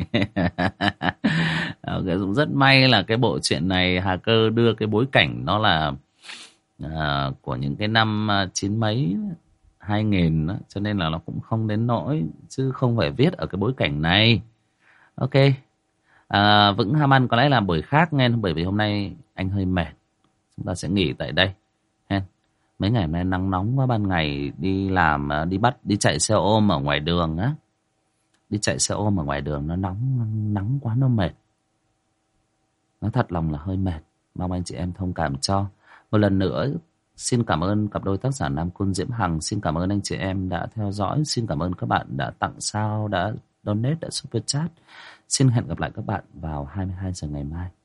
Cũng rất may là cái bộ truyện này Hà Cơ đưa cái bối cảnh nó là của những cái năm 90 mấy 2000 đó, cho nên là nó cũng không đến nỗi, chứ không phải viết ở cái bối cảnh này. Ok. Vững ham ăn có lẽ là buổi khác nghe, bởi vì hôm nay anh hơi mệt. Chúng ta sẽ nghỉ tại đây. Mấy ngày hôm nay nắng nóng quá, ban ngày đi làm, đi chạy xe ôm ở ngoài đường á. Đi chạy xe ôm ở ngoài đường nó nắng quá, nó mệt. Nói thật lòng là hơi mệt. Mong anh chị em thông cảm cho. Một lần nữa xin cảm ơn cặp đôi tác giả Nam Cun Diễm Hằng. Xin cảm ơn anh chị em đã theo dõi. Xin cảm ơn các bạn đã tặng sao, đã donate, đã super chat. Xin hẹn gặp lại các bạn vào 22 giờ ngày mai.